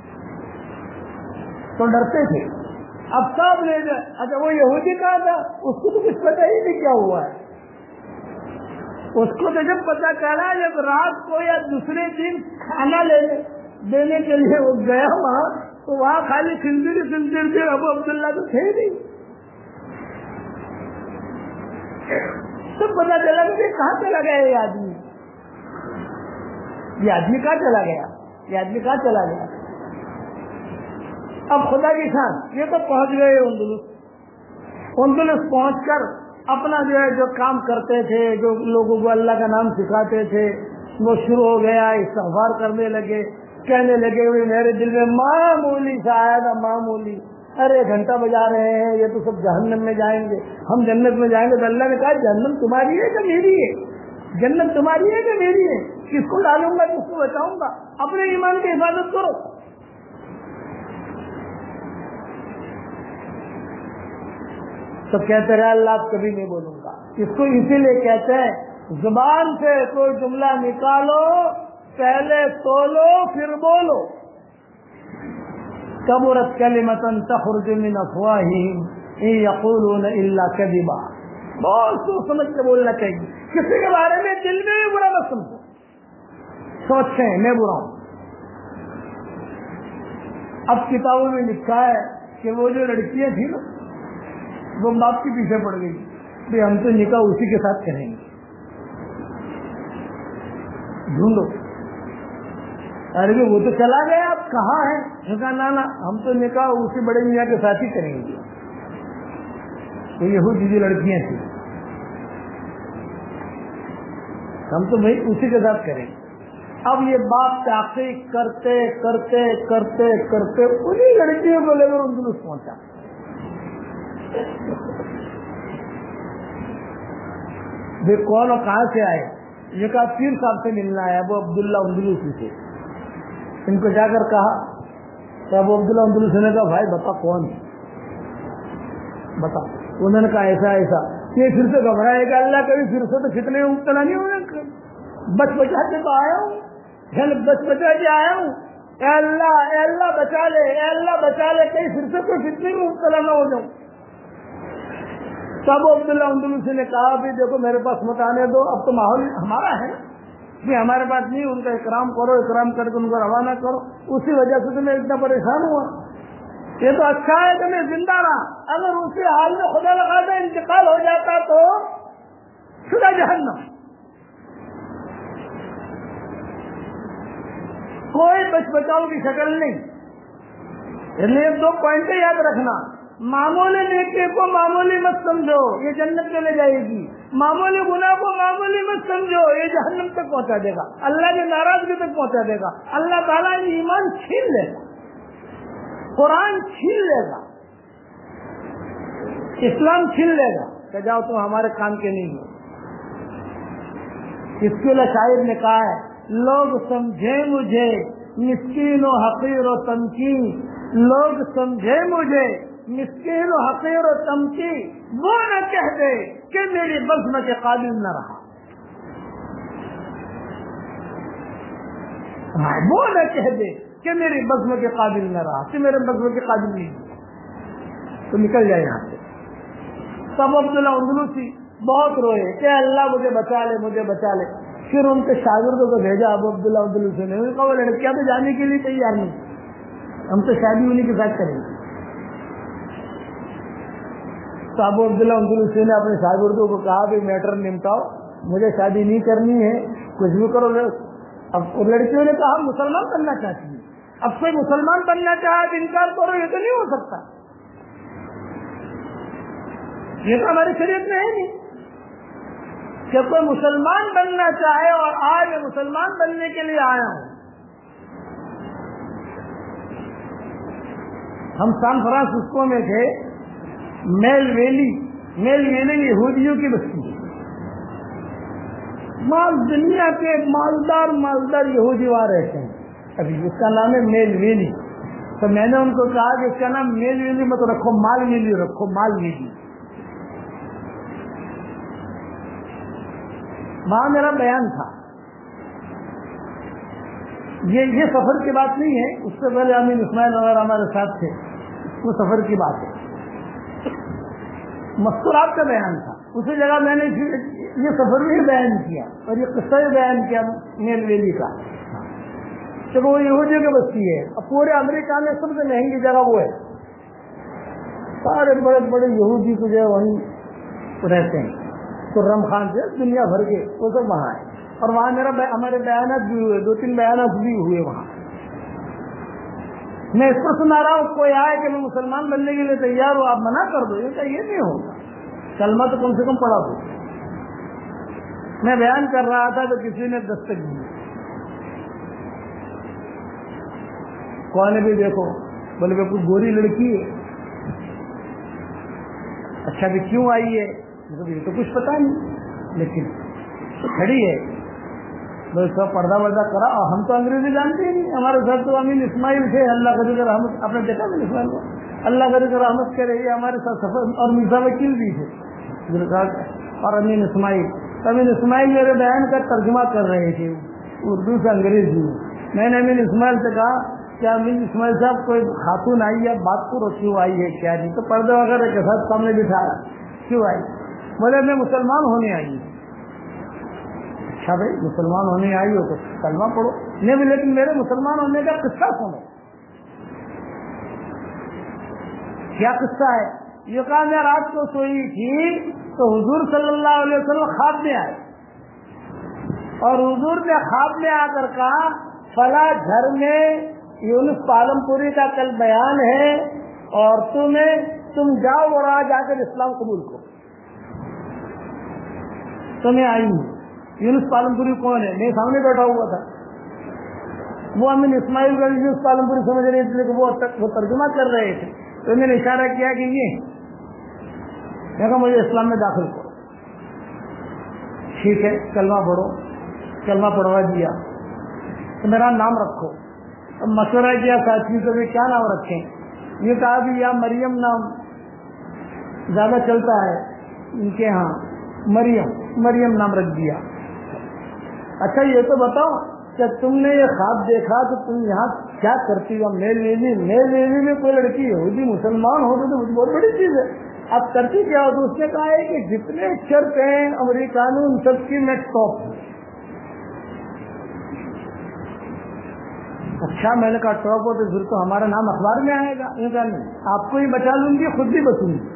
तो डरते थे। अब सब ले गए। अच्छा वो यहूदी कहा था, उसको तो कुछ पता ही नहीं क्या हुआ है। उसको तो जब पता चला, जब रात को या दूसरे दिन खाना लेने देने के लिए वो गया वहां, तो वहां खाली खिंजीर खिंजीर थे, अबू अब्दुल्ला तो थे नहीं। तब पता चला कि कहाँ चला गया ये आदमी, ये आदमी कहाँ चला गया, ये आदमी कहाँ चला गया। अब खुदा की शान, ये तो पहुंच गए उंदुलुस। उंदुलुस पहुंचकर अपना जो है जो काम करते थे, जो लोगों को अल्लाह का नाम सिखाते थे, वो शुरू हो गया। इस्तग़फ़ार करने लगे, कहने लगे मेरे दिल में मामूली सा आया था, मामूली, अरे घंटा बजा रहे हैं, ये तो सब जहन्नम में जाएंगे, हम जन्नत में जाएंगे। तो अल्लाह ने कहा जहन्नम तुम्हारी है कि मेरी है, जन्नत तुम्हारी है कि मेरी है, किसको डालूंगा किसको बचाऊंगा, अपने ईमान की हिफाजत करो। तो कहते रहे अल्लाह कभी नहीं बोलूंगा। इसको इसीलिए कहते हैं जुबान से कोई जुमला निकालो, पहले तोलो फिर बोलो। कबुरत कलिमतन तखरुजु मिन अफ़वाहिहिम इन यक़ूलून इल्ला कज़िबा। बहुत सोच समझ के बोलना चाहिए, किसी के बारे में दिल में भी बुरा मत समझो, सोचते हैं मैं बुरा हूं। अब किताबों में लिखा है कि वो जो लड़कियां थी ना, वो बाप के पीछे पड़ गई, भाई हम तो निकाह उसी के साथ करेंगे, ढूंढो। अरे वो तो चला गया, अब कहाँ है? कहा ना ना हम तो निकाह उसी बड़े मियाँ के साथ ही करेंगे। तो यहूदी जो लड़कियां थी, हम तो भाई उसी के साथ करेंगे। अब ये बात तहकीक करते करते करते करते उन्हीं लड़कियों को लेकर उंदुलुस पहुंचा। वे कौन और कहाँ से आए? ये कहा पीर साहब से मिलना है, अबू अब्दुल्ला उंदुलुसी से। इनको जाकर कहा तो अबू अब्दुल्ला उंदुलुसी ने कहा भाई बता कौन बता। उन्होंने कहा ऐसा ऐसा। ये फिर से घबराएगा, अल्लाह कभी फिर से तो फितने में मुब्तला नहीं होगा, बच बचा के तो आया हूँ, बच बचा के आया हूँ, अल्लाह अल्लाह बचा ले, अल्लाह बचा ले, कहीं फिर से कोई फितने में मुब्तला न हो जाऊं। तब अब्दुल्ला उंदुलुसी ने कहा भी देखो मेरे पास मत आने दो, अब तो माहौल हमारा है भी, हमारे पास नहीं, उनका इकराम करो, इकराम करके उनको रवाना करो। उसी वजह से तो मैं इतना परेशान हुआ। ये तो अच्छा है कि मैं जिंदा रहा, अगर उसी हाल में खुदा लगा दे इंतकाल हो जाता तो सीधा जहन्नम। कोई बच बचाव की शक्ल नहीं। इसलिए दो पॉइंट याद रखना, मामूली नेकी को मामूली मत समझो, ये जन्नत में ले जाएगी। मामूली गुनाह को मामूली मत समझो, ये जहन्नम तक पहुंचा देगा, अल्लाह की नाराजगी तक पहुंचा देगा। अल्लाह ताला ईमान छीन लेगा, कुरान छीन लेगा, इस्लाम छीन लेगा कि जाओ तुम हमारे काम के नहीं हो। इसके लिए शायर ने कहा है लोग समझे मुझे मिस्कीन व हकीर व तमकी, लोग समझे मुझे मिस्कीन व हकीर व तमकी, वो न कह दे कि मेरी बज़्म के काबिल न रहा। वो न कह दे कि मेरी बज़्म के काबिल न रहा, कि मेरे बज़्म के काबिल नहीं, तो निकल जाए यहाँ से। तब अब्दुल्ला उंदुलुसी बहुत रोए कि अल्लाह मुझे बचा ले, मुझे बचा ले। फिर उनके शागिर्दों को भेजा अबू अब्दुल्ला उंदुलुसी ने, उनका वो लड़कियां तो जाने के लिए तैयार नहीं, हम तो शादी उन्हीं के साथ करेंगे। तो अबू अब्दुल्ला उंदुलुसी ने अपने शागिर्दों को कहा भी मैटर निपटाओ, मुझे शादी नहीं करनी है, कुछ भी करो। अब लड़कियों ने कहा हम मुसलमान बनना चाहती है। अब कोई मुसलमान बनना चाहे तो इनकार करो, ये तो नहीं हो सकता, ये तो हमारी शरीयत में है नहीं। کہ کوئی مسلمان بننا چاہے اور آج میں مسلمان بننے کے لیے آیا ہوں. ہم سان فرانسسکو میں تھے. میل ویلی میل ویلی یہودیوں کی بستی ہے. مال دنیا کے مالدار مالدار یہودی وہاں رہتے ہیں. ابھی اس کا نام ہے میل ویلی. تو میں نے ان کو کہا کہ اس کا نام میل ویلی مت رکھو, مال ویلی رکھو, مال ویلی. وہاں میرا بیان تھا. یہ یہ سفر کی بات نہیں ہے, اس سے پہلے امین اسماعیل وغیرہ ہمارے ساتھ تھے, وہ سفر کی بات ہے. مستورات کا بیان تھا. اسی جگہ میں نے یہ سفر بھی بیان کیا اور یہ قصہ بھی بیان کیا میل ویلی کا. تو وہ یہودیوں کی بستی ہے. اب پورے امریکہ میں سب سے مہنگی جگہ وہ ہے. سارے بڑے بڑے یہودی کو جو ہے وہیں رہتے ہیں. خرم خان سے دنیا بھر کے وہ سب وہاں ہے. اور وہاں میرا ہمارے بیانات بھی ہوئے, دو تین بیانات بھی ہوئے وہاں. میں اس کو سنا رہا ہوں, کوئی آئے کہ میں مسلمان بننے کے لیے تیار ہوں, آپ منع کر دو. یہ کہ یہ نہیں ہوگا, کلمہ تو کم سے کم پڑھا دو. میں بیان کر رہا تھا تو کسی نے دستک دی. کون بھی دیکھو, بولے کہ کوئی گوری لڑکی ہے. اچھا بھی کیوں آئی ہے؟ یہ تو کچھ پتا نہیں, لیکن کھڑی ہے. سب پردہ وردہ کرا. اور ہم تو انگریزی جانتے ہی نہیں. ہمارے ساتھ تو امین اسماعیل تھے, اللہ کرے کر رحمت, آپ نے دیکھا امین اسماعیل کو, اللہ کرے کر رحمت کرے, یہ ہمارے ساتھ سفر. اور مرزا وکیل بھی تھے اور امین اسماعیل. امین اسماعیل میرے بیان کا ترجمہ کر رہے تھے اردو سے انگریزی میں. میں نے امین اسماعیل سے کہا کیا امین اسماعیل صاحب کوئی خاتون آئی ہے, بات کو کیوں آئی ہے, کیا نہیں؟ تو پردہ وغیرہ کے ساتھ سامنے بٹھایا. کیوں آئی؟ بولے میں مسلمان ہونے آئی ہوں. اچھا بھائی مسلمان ہونے آئی ہو تو کلمہ پڑھو. نہیں, لیکن میرے مسلمان ہونے کا قصہ سنو. کیا قصہ ہے؟ یہ کہا میں رات کو سوئی تھی تو حضور صلی اللہ علیہ وسلم خواب میں آئے, اور حضور نے خواب میں آ کر کہا فلاں گھر میں یونس پالم پوری کا کل بیان ہے اور تمہیں تم جاؤ اور آ جا کر اسلام قبول کرو. تو میں آئی ہوں. یونس پالم پوری کون ہے؟ میں سامنے بیٹھا ہوا تھا. وہ امین اسماعیل کا یونس پالم پوری سمجھ رہے تھے, وہ ترجمہ کر رہے تھے. تو میں نے اشارہ کیا کہ یہ میں کہا مجھے اسلام میں داخل کرو. ٹھیک ہے, کلمہ پڑھو. کلمہ پڑھوا دیا. تو میرا نام رکھو. اب مشورہ کیا ساتھی سے کیا نام رکھیں. یہ کہا کہ یا مریم نام زیادہ چلتا ہے ان کے ہاں, مریم مریم نام رکھ دیا. اچھا یہ تو بتاؤ کہ تم نے یہ خواب دیکھا تو تم یہاں کیا کرتی ہو؟ میل ویلی میل ویلی میں کوئی لڑکی یہودی مسلمان ہو تو بہت بڑی چیز ہے. اب کرتی کیا ہو؟ تو اس نے کہا ہے کہ جتنے چرچ ہیں امریکانوں ان سب کی میں ٹاپ ہوں. اچھا, میں نے کہا ٹاپ ہو تو پھر تو ہمارا نام اخبار میں آئے گا. یہ کہا نہیں, آپ کو ہی بچا لوں گی, خود بھی بچوں گی,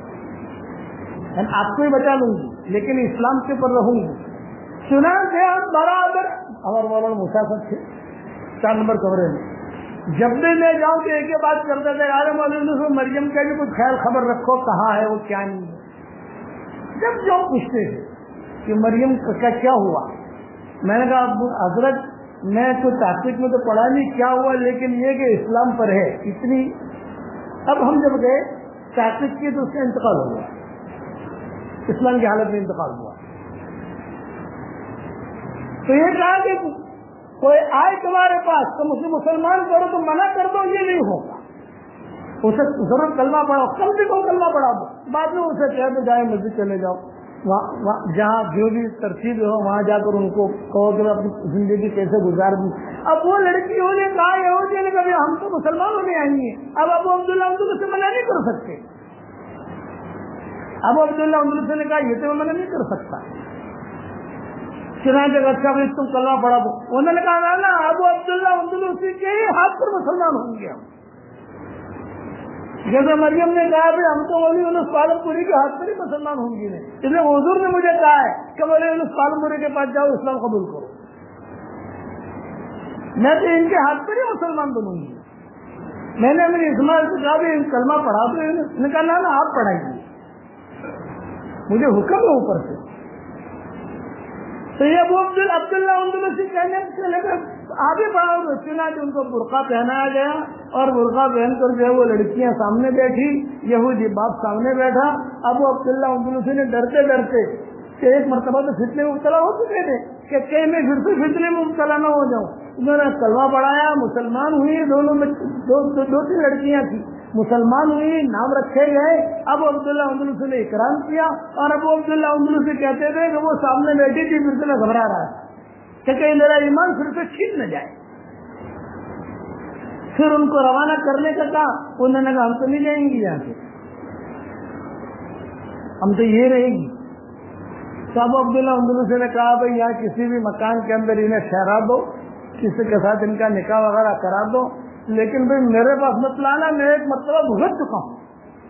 آپ کو ہی بچا لوں گی, لیکن اسلام کے پر رہوں گی. سنا تھے ہم برابر ہمارے مولانا مسافر تھے چار نمبر کمرے میں. جب بھی میں جاؤں تو ایک ہی بات کرتا تھا, یار مولانا مریم کا بھی کچھ خیال خبر رکھو, کہاں ہے وہ, کیا نہیں ہے. جب جو پوچھتے تھے کہ مریم کا کیا ہوا, میں نے کہا حضرت میں تو تحقیق میں تو پڑھا نہیں کیا ہوا, لیکن یہ کہ اسلام پر ہے اتنی. اب ہم جب گئے تحقیق کی تو اس کا انتقال ہو گیا, اسلام کی حالت میں انتقال ہوا. تو یہ کہا کہ کوئی آئے تمہارے پاس تم اسے مسلمان کرو تو منع کر دو, یہ نہیں ہوگا. اسے ضرور کلمہ پڑھاؤ, کم سے کم کلمہ پڑھا دو. بعد میں اسے کہہ دو جائے مسجد چلے جاؤ, وہاں جہاں جو بھی ترتیب ہو وہاں جا کر ان کو کہو کہ اپنی زندگی کیسے گزار دی. اب وہ لڑکی ہو نے کہا یہودی نے کبھی ہم تو مسلمان ہونے آئی ہیں. اب ابو عبداللہ عبداللہ سے منع نہیں کر سکتے. ابو عبداللہ عبداللہ سے نے کہا یہ تو منع نہیں کر سکتا. چنانچہ اچھا بھائی تم کلمہ پڑھا دو. انہوں نے کہا نا ابو عبداللہ عبداللہ اسی کے ہاتھ پر مسلمان ہوں گے ہم. جیسے مریم نے کہا بھی ہم تو ولی یونس پالم پوری کے ہاتھ پر ہی مسلمان ہوں گے. اس لیے حضور نے مجھے کہا ہے کہ ولی یونس پالم پوری کے پاس جاؤ, اسلام قبول کرو. میں تو ان کے ہاتھ پر ہی مسلمان بنوں گی. میں نے میری اسماعیل سے کہا بھی کلمہ پڑھا دو. نے کہا نا آپ پڑھائیے, مجھے حکم ہے اوپر سے. تو یہ ابو عبد عبداللہ اندلسی کہنے سے لگا آگے بڑھا سنا کہ ان کو برقع پہنایا گیا اور برقع پہن کر جو ہے وہ لڑکیاں سامنے بیٹھی، یہودی باپ سامنے بیٹھا. ابو عبداللہ اندلسی نے ڈرتے ڈرتے کہ ایک مرتبہ تو فتنے میں مبتلا ہو چکے تھے کہ کہیں میں پھر سے فتنے میں مبتلا نہ ہو جاؤں. انہوں نے کلمہ پڑھایا، مسلمان ہوئی، دونوں میں دو دو تین لڑکیاں تھیں، مسلمان ہوئی، نام رکھے گئے. ابو عبداللہ اندلسی نے اکرام کیا اور ابو عبداللہ اندلسی کہتے تھے کہ وہ سامنے بیٹھی تھی، پھر سے میں گھبرا رہا تھا کہ کہیں میرا ایمان پھر سے چھین نہ جائے. پھر ان کو روانہ کرنے کا کہا، انہوں نے کہا ہم تو نہیں جائیں گے یہاں سے، ہم تو یہ رہے گی. تو ابو عبداللہ اندلسی نے کہا بھائی یہاں کسی بھی مکان کے اندر انہیں ٹھہرا دو، کسی کے ساتھ ان کا نکاح وغیرہ کرا دو، لیکن بھائی میرے پاس مت لانا، میں ایک مرتبہ بھگت چکا ہوں.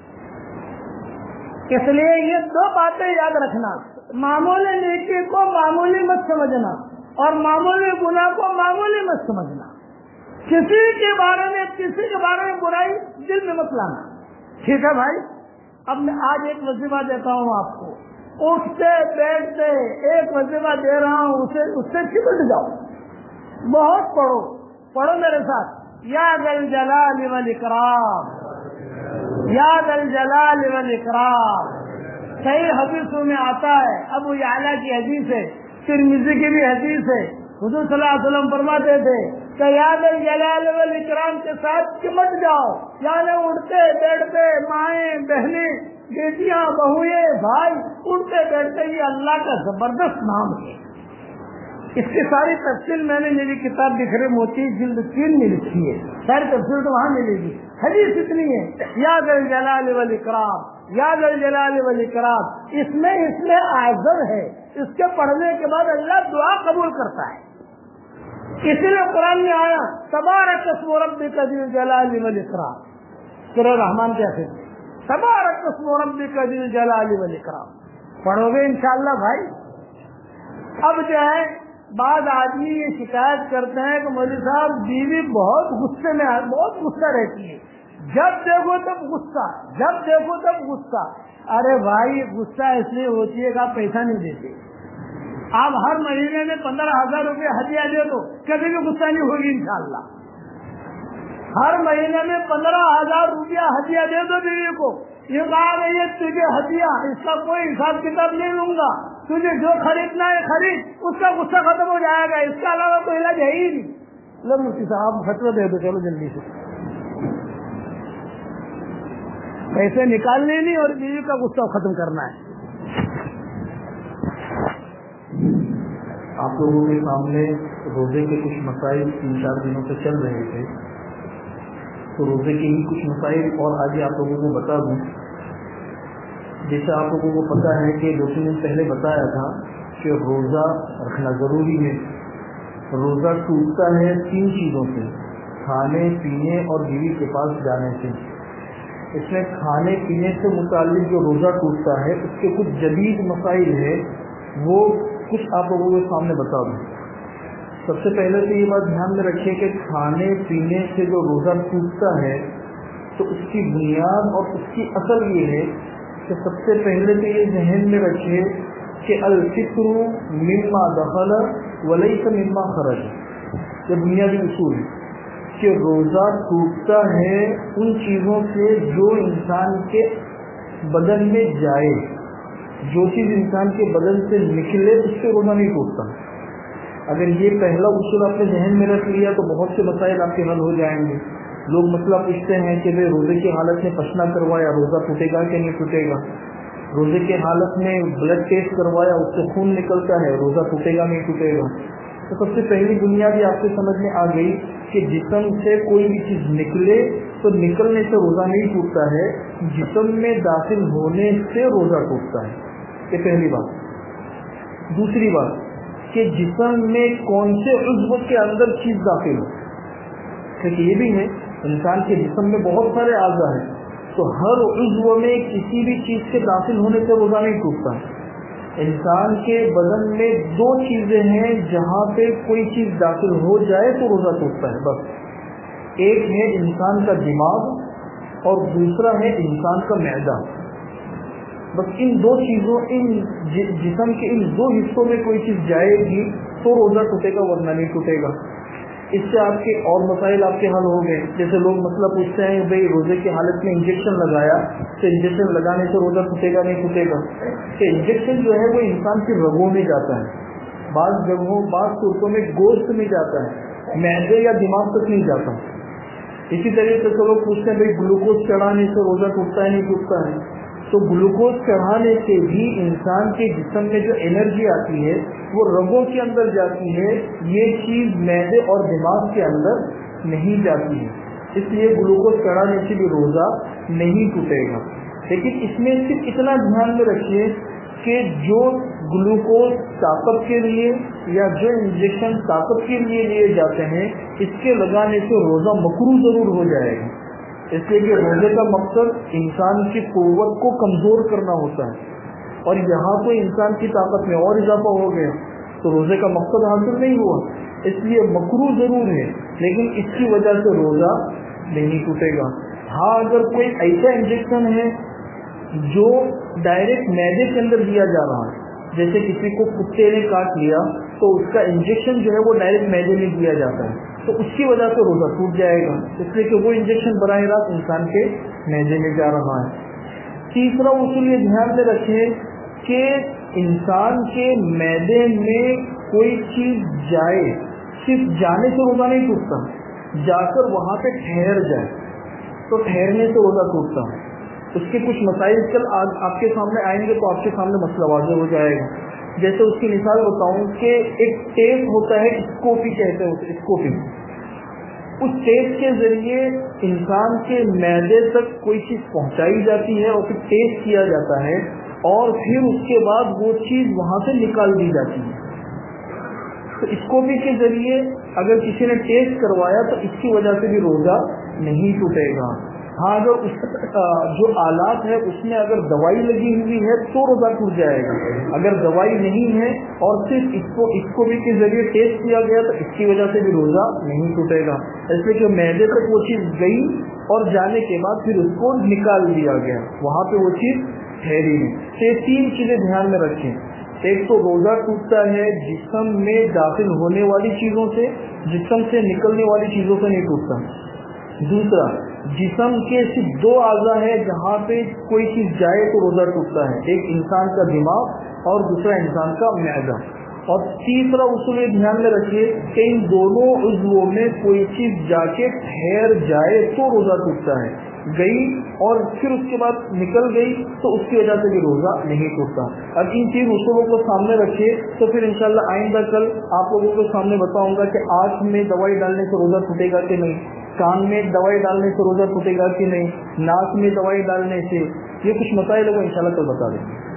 اس لیے یہ دو باتیں یاد رکھنا، معمولی نیکی کو معمولی مت سمجھنا اور معمولی گناہ کو معمولی مت سمجھنا. کسی کے بارے میں کسی کے بارے میں برائی دل میں مت لانا. ٹھیک ہے بھائی، اب میں آج ایک وظیفہ دیتا ہوں آپ کو، اٹھتے بیٹھتے ایک وظیفہ دے رہا ہوں، اسے اس سے چمٹ جاؤ، بہت پڑھو پڑھو میرے ساتھ. یا ذل جلال والاکرام، یا ذل جلال والاکرام. صحیح حدیثوں میں آتا ہے، ابو یعلا کی حدیث ہے، ترمذی کی بھی حدیث ہے، حضور صلی اللہ علیہ وسلم فرماتے تھے کہ یا ذل جلال والاکرام کے ساتھ چمٹ جاؤ. یعنی اٹھتے بیٹھتے مائیں بہنیں بیٹیاں بہویں بھائی اٹھتے بیٹھتے یہ اللہ کا زبردست نام ہے. اس کی ساری تفصیل میں نے میری کتاب بکھرے موتی جلد تین میں لکھی ہے، ساری تفصیل تو وہاں ملے گی. حدیث اتنی ہے، یا ذل جلال والاکرام، یا ذل جلال والاکرام. اس میں اس میں اعظم ہے، اس کے پڑھنے کے بعد اللہ دعا قبول کرتا ہے. اسی لیے قرآن میں آیا تبارک اسم ربک ذی الجلال والاکرام. سورہ رحمان کے آخر تبارک اسم ربک ذی الجلال والاکرام پڑھو گے انشاءاللہ بھائی. اب جو ہے بعض آدمی یہ شکایت کرتے ہیں کہ مولوی صاحب بیوی بہت غصے میں بہت غصہ رہتی ہے، جب دیکھو تب غصہ، جب دیکھو تب غصہ. ارے بھائی غصہ اس لیے ہوتی ہے کہ آپ پیسہ نہیں دیتے. آپ ہر مہینے میں پندرہ ہزار روپے ہدیہ دے دو، کبھی بھی غصہ نہیں ہوگی انشاءاللہ. ہر مہینے میں پندرہ ہزار روپیہ ہدیہ دے دو بیوی کو، یہ کہا کہ یہ تجھے ہدیہ، اس کا کوئی حساب کتاب نہیں لوں گا، تجھے جو خریدنا ہے خرید، اس کا غصہ ختم ہو جائے گا، اس کا علاوہ کوئی علاج ہے ہی نہیں. لو مفتی صاحب فتویٰ دے دو، چلو جلدی سے. پیسے نکالنے نہیں اور بیوی کا غصہ ختم کرنا ہے. آپ لوگوں کے سامنے روزے کے کچھ مسائل تین چار دنوں سے چل رہے تھے، تو روزے کے ہی کچھ مسائل اور آگے آپ لوگوں کو بتا دوں. جیسے آپ لوگوں کو پتہ ہے کہ دو تین دن پہلے بتایا تھا کہ روزہ رکھنا ضروری ہے. روزہ ٹوٹتا ہے تین چیزوں سے، کھانے پینے اور بیوی کے پاس جانے سے. اس میں کھانے پینے سے متعلق جو روزہ ٹوٹتا ہے اس کے کچھ جدید مسائل ہے، وہ کچھ آپ لوگوں کے سامنے بتا دوں. سب سے پہلے تو یہ بات دھیان میں رکھیے کہ کھانے پینے سے جو روزہ ٹوٹتا ہے تو اس کی بنیاد اور اس کی اصل یہ ہے کہ سب سے پہلے تو یہ ذہن میں رکھیے کہ الفطر مما دخل ولیس مما خرج. یہ بنیادی اصول ہے کہ روزہ ٹوٹتا ہے ان چیزوں سے جو انسان کے بدن میں جائے، جو چیز انسان کے بدن سے نکلے اس سے روزہ نہیں ٹوٹتا. اگر یہ پہلا اصول آپ نے ذہن میں رکھ لیا تو بہت سے مسائل آپ کے حل ہو جائیں گے. لوگ مسئلہ پوچھتے ہیں کہ بھائی روزے کی حالت میں پسینہ کروایا روزہ ٹوٹے گا کہ نہیں ٹوٹے گا، روزے کی حالت میں بلڈ ٹیسٹ کروایا اس سے خون نکلتا ہے روزہ ٹوٹے گا نہیں ٹوٹے گا. تو سب سے پہلی بنیادی آپ سے سمجھ میں آ گئی کہ جسم سے کوئی بھی چیز نکلے تو نکلنے سے روزہ نہیں ٹوٹتا ہے، جسم میں داخل ہونے سے روزہ ٹوٹتا ہے. یہ پہلی بات. دوسری بات کہ جسم میں کون سے عضو کے اندر چیز داخل ہو، کیونکہ یہ بھی ہے انسان کے جسم میں بہت سارے اعضاء ہیں، تو ہر عضو میں کسی بھی چیز کے داخل ہونے سے روزہ نہیں ٹوٹتا. انسان کے بدن میں دو چیزیں ہیں جہاں پہ کوئی چیز داخل ہو جائے تو روزہ ٹوٹتا ہے بس. ایک ہے انسان کا دماغ اور دوسرا ہے انسان کا معدہ. بس ان دو چیزوں ان جسم کے ان دو حصوں میں کوئی چیز جائے گی تو روزہ ٹوٹے گا ورنہ نہیں ٹوٹے گا. اس سے آپ کے اور مسائل آپ کے حل ہو گئے. جیسے لوگ مسئلہ پوچھتے ہیں بھائی روزے کی حالت میں انجیکشن لگایا تو انجیکشن لگانے سے روزہ ٹوٹے گا نہیں ٹوٹے گا. کہ انجیکشن جو ہے وہ انسان کی رگوں میں جاتا ہے, بعض جگہوں بعض صورتوں میں گوشت میں جاتا ہے, معدے یا دماغ تک نہیں جاتا. اسی طریقے سے لوگ پوچھتے ہیں بھائی گلوکوز چڑھانے سے روزہ ٹوٹتا ہے نہیں ٹوٹتا ہے. تو گلوکوز چڑھانے سے بھی انسان کے جسم میں جو انرجی آتی ہے وہ رگوں کے اندر جاتی ہے, یہ چیز معدے اور دماغ کے اندر نہیں جاتی ہے. اس لیے گلوکوز چڑھانے سے بھی روزہ نہیں ٹوٹے گا. لیکن اس میں صرف اتنا دھیان میں رکھیے کہ جو گلوکوز طاقت کے لیے یا جو انجیکشن طاقت کے لیے لیے جاتے ہیں اس کے لگانے سے روزہ مکروہ ضرور ہو جائے گا. اس لیے کہ روزے کا مقصد انسان کی قوت کو کمزور کرنا ہوتا ہے, اور یہاں تو انسان کی طاقت میں اور اضافہ ہو گیا تو روزے کا مقصد حاصل نہیں ہوا. اس لیے مکروہ ضرور ہے لیکن اس کی وجہ سے روزہ نہیں ٹوٹے گا. ہاں اگر کوئی ایسا انجیکشن ہے جو ڈائریکٹ معدے کے اندر دیا جا رہا ہے, جیسے کسی کو کتے نے کاٹ لیا تو اس کا انجیکشن جو ہے وہ ڈائریکٹ معدے میں دیا جاتا ہے, تو اس کی وجہ سے روزہ ٹوٹ جائے گا, اس لیے کہ وہ انجیکشن براہ راست انسان کے معدے میں جا رہا ہے. تیسرا اصول یہ دھیان میں رکھیں کہ انسان کے معدے میں کوئی چیز جائے, صرف جانے سے روزہ نہیں ٹوٹتا, جا کر وہاں پہ ٹھہر جائے تو ٹھہرنے سے روزہ ٹوٹتا ہے. اس کے کچھ مسائل کل آپ کے سامنے آئیں گے تو آپ کے سامنے مسئلہ واضح ہو جائے گا. جیسے اس کی مثال بتاؤں کہ ایک ٹیپ ہوتا ہے, اسکوپی کہتے ہیں اسکوپی. اس ٹیپ کے ذریعے انسان کے معدے تک کوئی چیز پہنچائی جاتی ہے اور پھر ٹیسٹ کیا جاتا ہے اور پھر اس کے بعد وہ چیز وہاں سے نکال دی جاتی ہے. تو اسکوپی کے ذریعے اگر کسی نے ٹیسٹ کروایا تو اس کی وجہ سے بھی روزہ نہیں ٹوٹے گا. ہاں اگر اس جو آلات ہے اس میں اگر دوائی لگی ہوئی ہے تو روزہ ٹوٹ جائے گا. اگر دوائی نہیں ہے اور صرف اس کو اس کو بھی کے ذریعے ٹیسٹ کیا گیا تو اس کی وجہ سے بھی روزہ نہیں ٹوٹے گا. ایسے کہ معدے تک وہ چیز گئی اور جانے کے بعد پھر اس کو نکال دیا گیا, وہاں پہ وہ چیز ٹھہری نہیں. تو یہ تین چیزیں دھیان میں رکھیں. ایک تو روزہ ٹوٹتا ہے جسم میں داخل ہونے والی چیزوں سے, جسم سے نکلنے والی چیزوں سے نہیں ٹوٹتا. دوسرا جسم کے صرف دو اعضاء ہے جہاں پہ کوئی چیز جائے تو روزہ ٹوٹتا ہے, ایک انسان کا دماغ اور دوسرا انسان کا معدہ. اور تیسرا اصول یہ دھیان میں رکھیے کہ ان دونوں عضووں میں کوئی چیز جا کے ٹھہر جائے تو روزہ ٹوٹتا ہے. گئی اور پھر اس کے بعد نکل گئی تو اس کی وجہ سے بھی روزہ نہیں ٹوٹتا. اب ان تین اصولوں کو سامنے رکھیے تو پھر انشاءاللہ آئندہ کل آپ لوگوں کو سامنے بتاؤں گا کہ آنکھ میں دوائی ڈالنے سے روزہ ٹوٹے گا کہ نہیں, کان میں دوائی ڈالنے سے روزہ ٹوٹے گا کہ نہیں, ناک میں دوائی ڈالنے سے. یہ کچھ مسائل کو انشاءاللہ کل بتا دیں گے.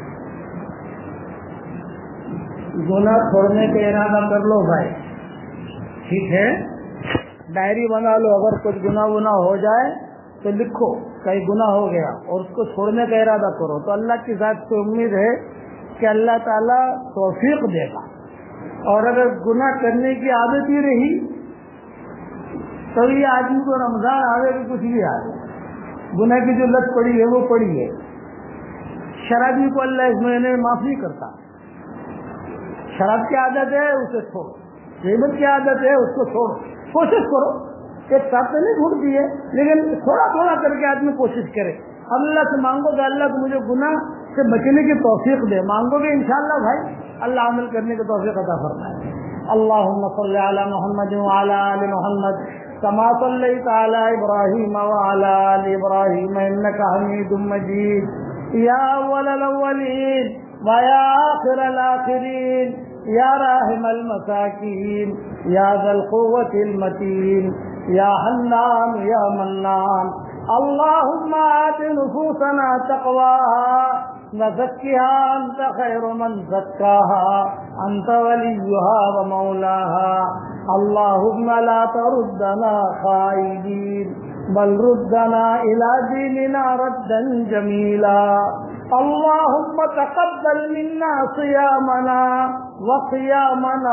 گناہ چھوڑنے کا ارادہ کر لو بھائی, ٹھیک ہے, ڈائری بنا لو, اگر کچھ گناہ ونا ہو جائے تو لکھو کہیں گناہ ہو گیا اور اس کو چھوڑنے کا ارادہ کرو تو اللہ کی ذات سے امید ہے کہ اللہ تعالیٰ توفیق دے گا. اور اگر گناہ کرنے کی عادت ہی رہی تو یہ آدمی کو رمضان آگے بھی کچھ بھی آگے گناہ کی جو لت پڑی ہے وہ پڑی ہے. شرابی کو اللہ اس مہینے میں معاف نہیں کرتا. شراب کی عادت ہے اسے چھوڑو, غیبت کی عادت ہے اس کو چھوڑو, کوشش کرو. ایک ساتھ تو نہیں چھوڑتی ہے لیکن تھوڑا تھوڑا کر کے آدمی کوشش کرے. اللہ سے مانگو کہ اللہ کو مجھے گناہ سے بچنے کی توفیق دے, مانگو گے انشاءاللہ بھائی اللہ عمل کرنے کی توفیق عطا فرمائے. اللہم صل علی محمد وعلی آل محمد کما صلیت علی ابراہیم وعلی آل ابراہیم انک حمید مجید. یا اول الاولین ویا آخر الاخرین یا راحم المساکین یا ذا القوة المتین یا حنان یا منان. اللهم آت نفوسنا تقواها وزكها أنت خير من زكاها أنت وليها ومولاها. اللهم لا تردنا خائبين بل ردنا إلى ديننا ردا جميلا. اللهم تقبل منا صيامنا وقيامنا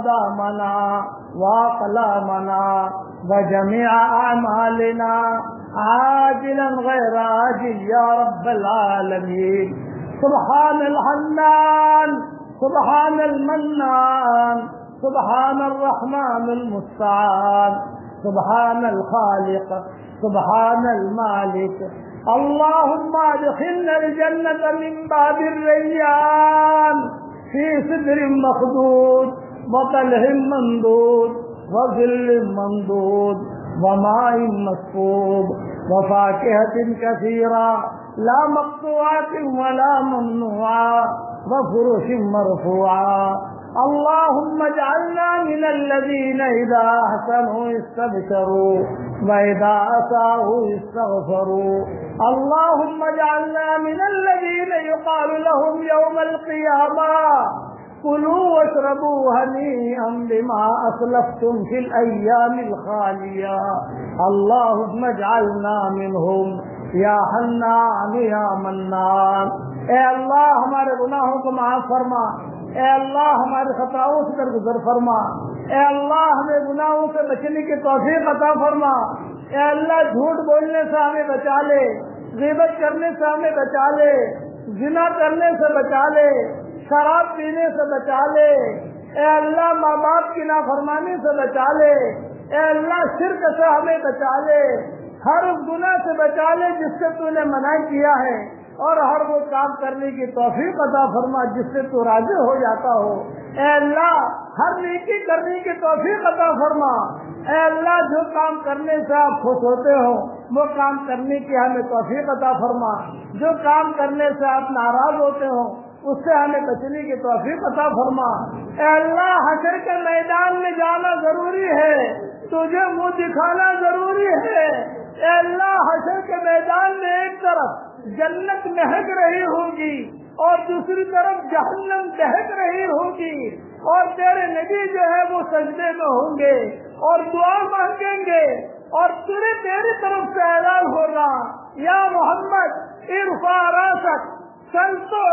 وأقدامنا وأقلامنا وجميع أعمالنا عاجلا غير عاجل يا رب العالمين. سبحان الحنان، سبحان المنان، سبحان الرحمن المستعان، سبحان الخالق، سبحان المالك. اللهم ادخلنا الجنة من باب الريان في سدر مخضود وطلح ممدود وظل ممدود وماء مسكوب وفاكهة كثيرة لا مقطوعة ولا ممنوعة وفرش مرفوعة. اللهم اجعلنا من الذين إذا أحسنوا استبشروا وإذا أساءوا استغفروا. اللهم اجعلنا من الذين يقال لهم يوم القيامة كلوا واشربوا هنيئا بما أسلفتم في الأيام الخالية. اللهم اجعلنا منهم یا حنان یا منان. اے اللہ ہمارے گناہوں کو معاف فرما، اے اللہ ہمارے خطاؤں سے درگزر فرما، اے اللہ ہمیں گناہوں سے بچنے کی توفیق عطا فرما، اے اللہ جھوٹ بولنے سے ہمیں بچا لے، غیبت کرنے سے ہمیں بچا لے، زنا کرنے سے بچا لے، شراب پینے سے بچا لے، اے اللہ ماں باپ کی نافرمانی سے بچا لے، اے اللہ شرک سے ہمیں بچا لے، ہر اس گناہ سے بچا لے جس سے تو نے منع کیا ہے، اور ہر وہ کام کرنے کی توفیق عطا فرما جس سے تو راضی ہو جاتا ہو. اے اللہ ہر نیکی کرنے کی توفیق عطا فرما. اے اللہ جو کام کرنے سے آپ خوش ہوتے ہو وہ کام کرنے کی ہمیں توفیق عطا فرما، جو کام کرنے سے آپ ناراض ہوتے ہو اس سے ہمیں بچنے کی توفیق عطا فرما. اے اللہ حشر کے میدان میں جانا ضروری ہے، تجھے منہ دکھانا ضروری ہے. اے اللہ حشر کے میدان میں ایک طرف جنت مہک رہی ہوگی اور دوسری طرف جہنم دہک رہی ہوگی، اور تیرے نبی جو ہے وہ سجدے میں ہوں گے اور دعا مانگیں گے، اور تیرے تیری طرف سے اعلان ہوگا یا محمد ارفع راسک چل تو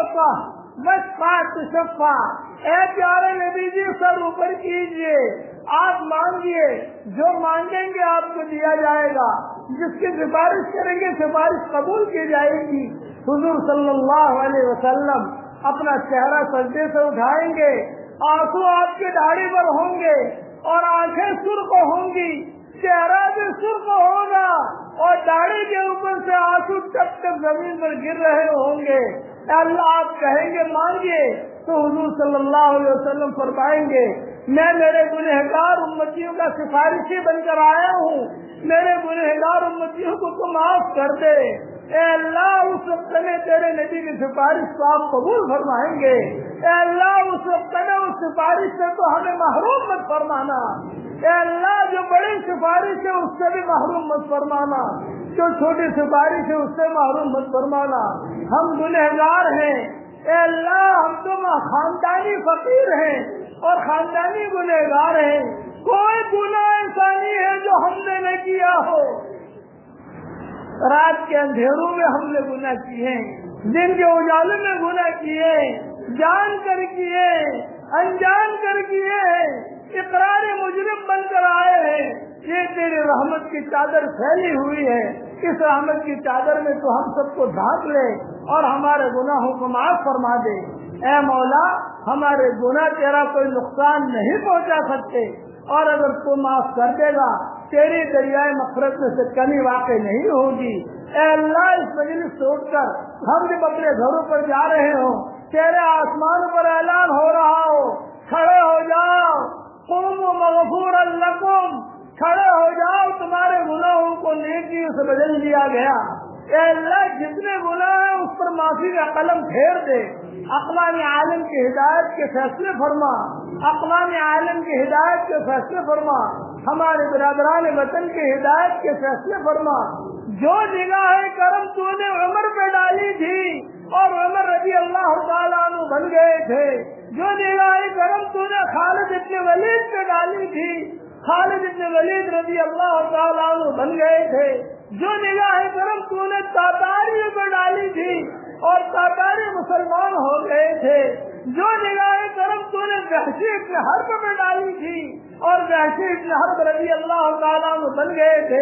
واشفع تشفع. اے پیارے نبی جی سر اوپر کیجئے، آپ مانگیے، جو مانگیں گے آپ کو دیا جائے گا، جس کی سفارش کریں گے سفارش قبول کی جائے گی. حضور صلی اللہ علیہ وسلم اپنا چہرہ سجدے سے اٹھائیں گے، آنسو آپ کی داڑھی پر ہوں گے اور آنکھیں سرخ ہوں گی، چہرہ بھی سرخ ہوگا اور داڑھی کے اوپر سے آنسو ٹپ ٹپ زمین پر گر رہے ہوں گے. اللہ آپ کہیں گے مانگیے تو حضور صلی اللہ علیہ وسلم فرمائیں گے میں میرے گنہگار امتیوں کا سفارشی بن کر آیا ہوں، میرے گنہگار امتیوں کو تو معاف کر دے. اے اللہ اس وقت میں تیرے نبی کی سفارش کو آپ قبول فرمائیں گے. اے اللہ اس وقت میں اس سفارش سے تو ہمیں محروم مت فرمانا. اے اللہ جو بڑی سفارش ہے اس سے بھی محروم مت فرمانا، جو چھوٹی سفارش ہے اس سے محروم مت فرمانا. ہم گنہگار ہیں اے اللہ، ہم تو خاندانی فقیر ہیں اور خاندانی گنہگار ہیں، کوئی گناہ ایسا نہیں ہے جو ہم نے نہ کیا ہو. رات کے اندھیروں میں ہم نے گناہ کیے، دن کے اجالے میں گناہ کیے، جان کر کیے، انجان کر کیے، اقرار مجرم بن کر آئے ہیں. یہ تیری رحمت کی چادر پھیلی ہوئی ہے، اس رحمت کی چادر میں تو ہم سب کو ڈھانپ لے اور ہمارے گناہوں کو معاف فرما دے. اے مولا ہمارے گناہ تیرا کوئی نقصان نہیں پہنچا سکتے، اور اگر تو معاف کر دے گا تیری دریائے مغفرت میں سے کمی واقع نہیں ہوگی. اے اللہ اس مجلس سے اٹھ کر ہم جب اپنے گھروں پر جا رہے ہوں تیرے آسمان پر اعلان ہو رہا ہو کھڑے ہو جاؤ قوموا مغفورا لکم، کھڑے ہو جاؤ تمہارے گناہوں کو نیکیوں سے بدل دیا گیا. اے اللہ جتنے گناہ ہیں اس پر معافی کا قلم پھیر دے. اقوام عالم کی ہدایت کے فیصلے فرما، اقوام عالم کی ہدایت کے فیصلے فرما، ہمارے برادران وطن کی ہدایت کے فیصلے فرما. جو نگاہ کرم تو نے عمر پہ ڈالی تھی اور عمر رضی اللہ تعالیٰ عنہ بن گئے تھے، جو نگاہ کرم تو نے خالد ابن ولید پہ ڈالی تھی، خالد ابن ولید رضی اللہ تعالیٰ عنہ بن گئے تھے. جو نگاہ کرم تو نے تاتاریوں پہ ڈالی تھی اور تاتاری مسلمان ہو گئے تھے. جو نگاہ کرم تو نے وحشی ابن حرب پہ ڈالی تھی اور وحشی ابن حرب رضی اللہ تعالیٰ عنہ بن گئے تھے.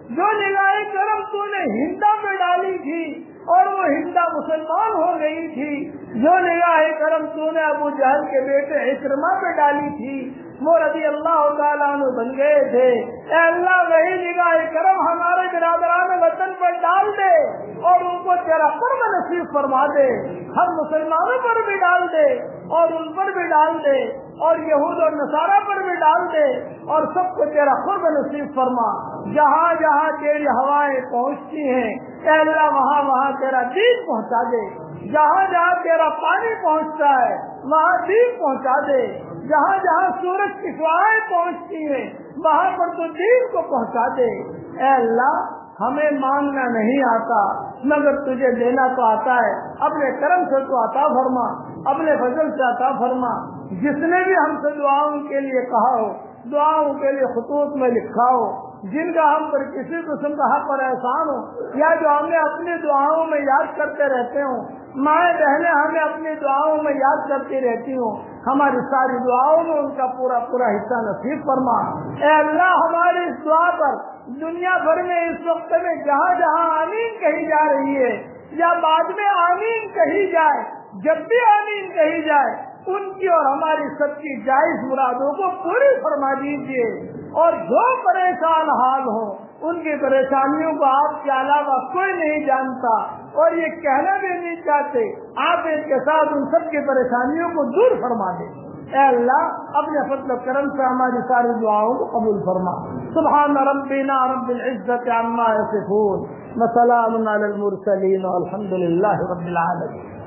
جو نگاہ کرم تو نے ہندا پہ ڈالی تھی اور وہ ہندا مسلمان ہو گئی تھی، جو نگاہ کرم تو نے ابو جہل کے بیٹے اکرمہ پہ ڈالی تھی وہ رضی اللہ تعالیٰ عنہ بن گئے تھے۔ اے اللہ وہی نگاہ کرم ہمارے برادران وطن پر ڈال دے اور ان کو تیرا قرب نصیب فرما دے، ہم مسلمانوں پر بھی ڈال دے اور ان پر بھی ڈال دے اور یہود اور نصارہ پر بھی ڈال دے اور سب کو تیرا قرب نصیب فرما۔ جہاں جہاں تیری ہوائیں پہنچتی ہیں اے اللہ وہاں وہاں تیرا دین پہنچا دے، جہاں جہاں تیرا پانی پہنچتا ہے وہاں دین پہنچا دے، جہاں جہاں سورج کی شعاعیں پہنچتی ہیں وہاں پر تو دین کو پہنچا دے۔ اے اللہ ہمیں مانگنا نہیں آتا مگر تجھے دینا تو آتا ہے، اپنے کرم سے تو عطا فرما، اپنے فضل سے عطا فرما۔ جس نے بھی ہم سے دعاؤں کے لیے کہا ہو، دعاؤں کے لیے خطوط میں لکھا ہو، جن کا ہم پر کسی قسم کا حق پر احسان ہو یا جو ہمیں اپنی دعاؤں میں یاد کرتے رہتے ہوں، مائیں بہنیں ہمیں اپنی دعاؤں میں یاد کرتی رہتی ہوں، ہماری ساری دعاؤں میں ان کا پورا پورا حصہ نصیب فرما۔ اے اللہ ہماری اس دعا پر دنیا بھر میں اس وقت میں جہاں جہاں آمین کہی جا رہی ہے یا بعد میں آمین کہی جائے، جب بھی آمین کہی جائے ان کی اور ہماری سب کی جائز مرادوں کو پوری فرما دیجیے، اور جو پریشان حال ہو ان کی پریشانیوں کو آپ کے علاوہ کوئی نہیں جانتا اور یہ کہنا بھی نہیں چاہتے، آپ ان کے ساتھ ان سب کی پریشانیوں کو دور فرما دیں۔ اے اللہ اپنے فضل و کرم سے ہماری ساری دعاؤں کو قبول فرما۔ سبحان ربنا رب العزت عما یصفون وسلام علی المرسلین والحمد للہ رب العالمین۔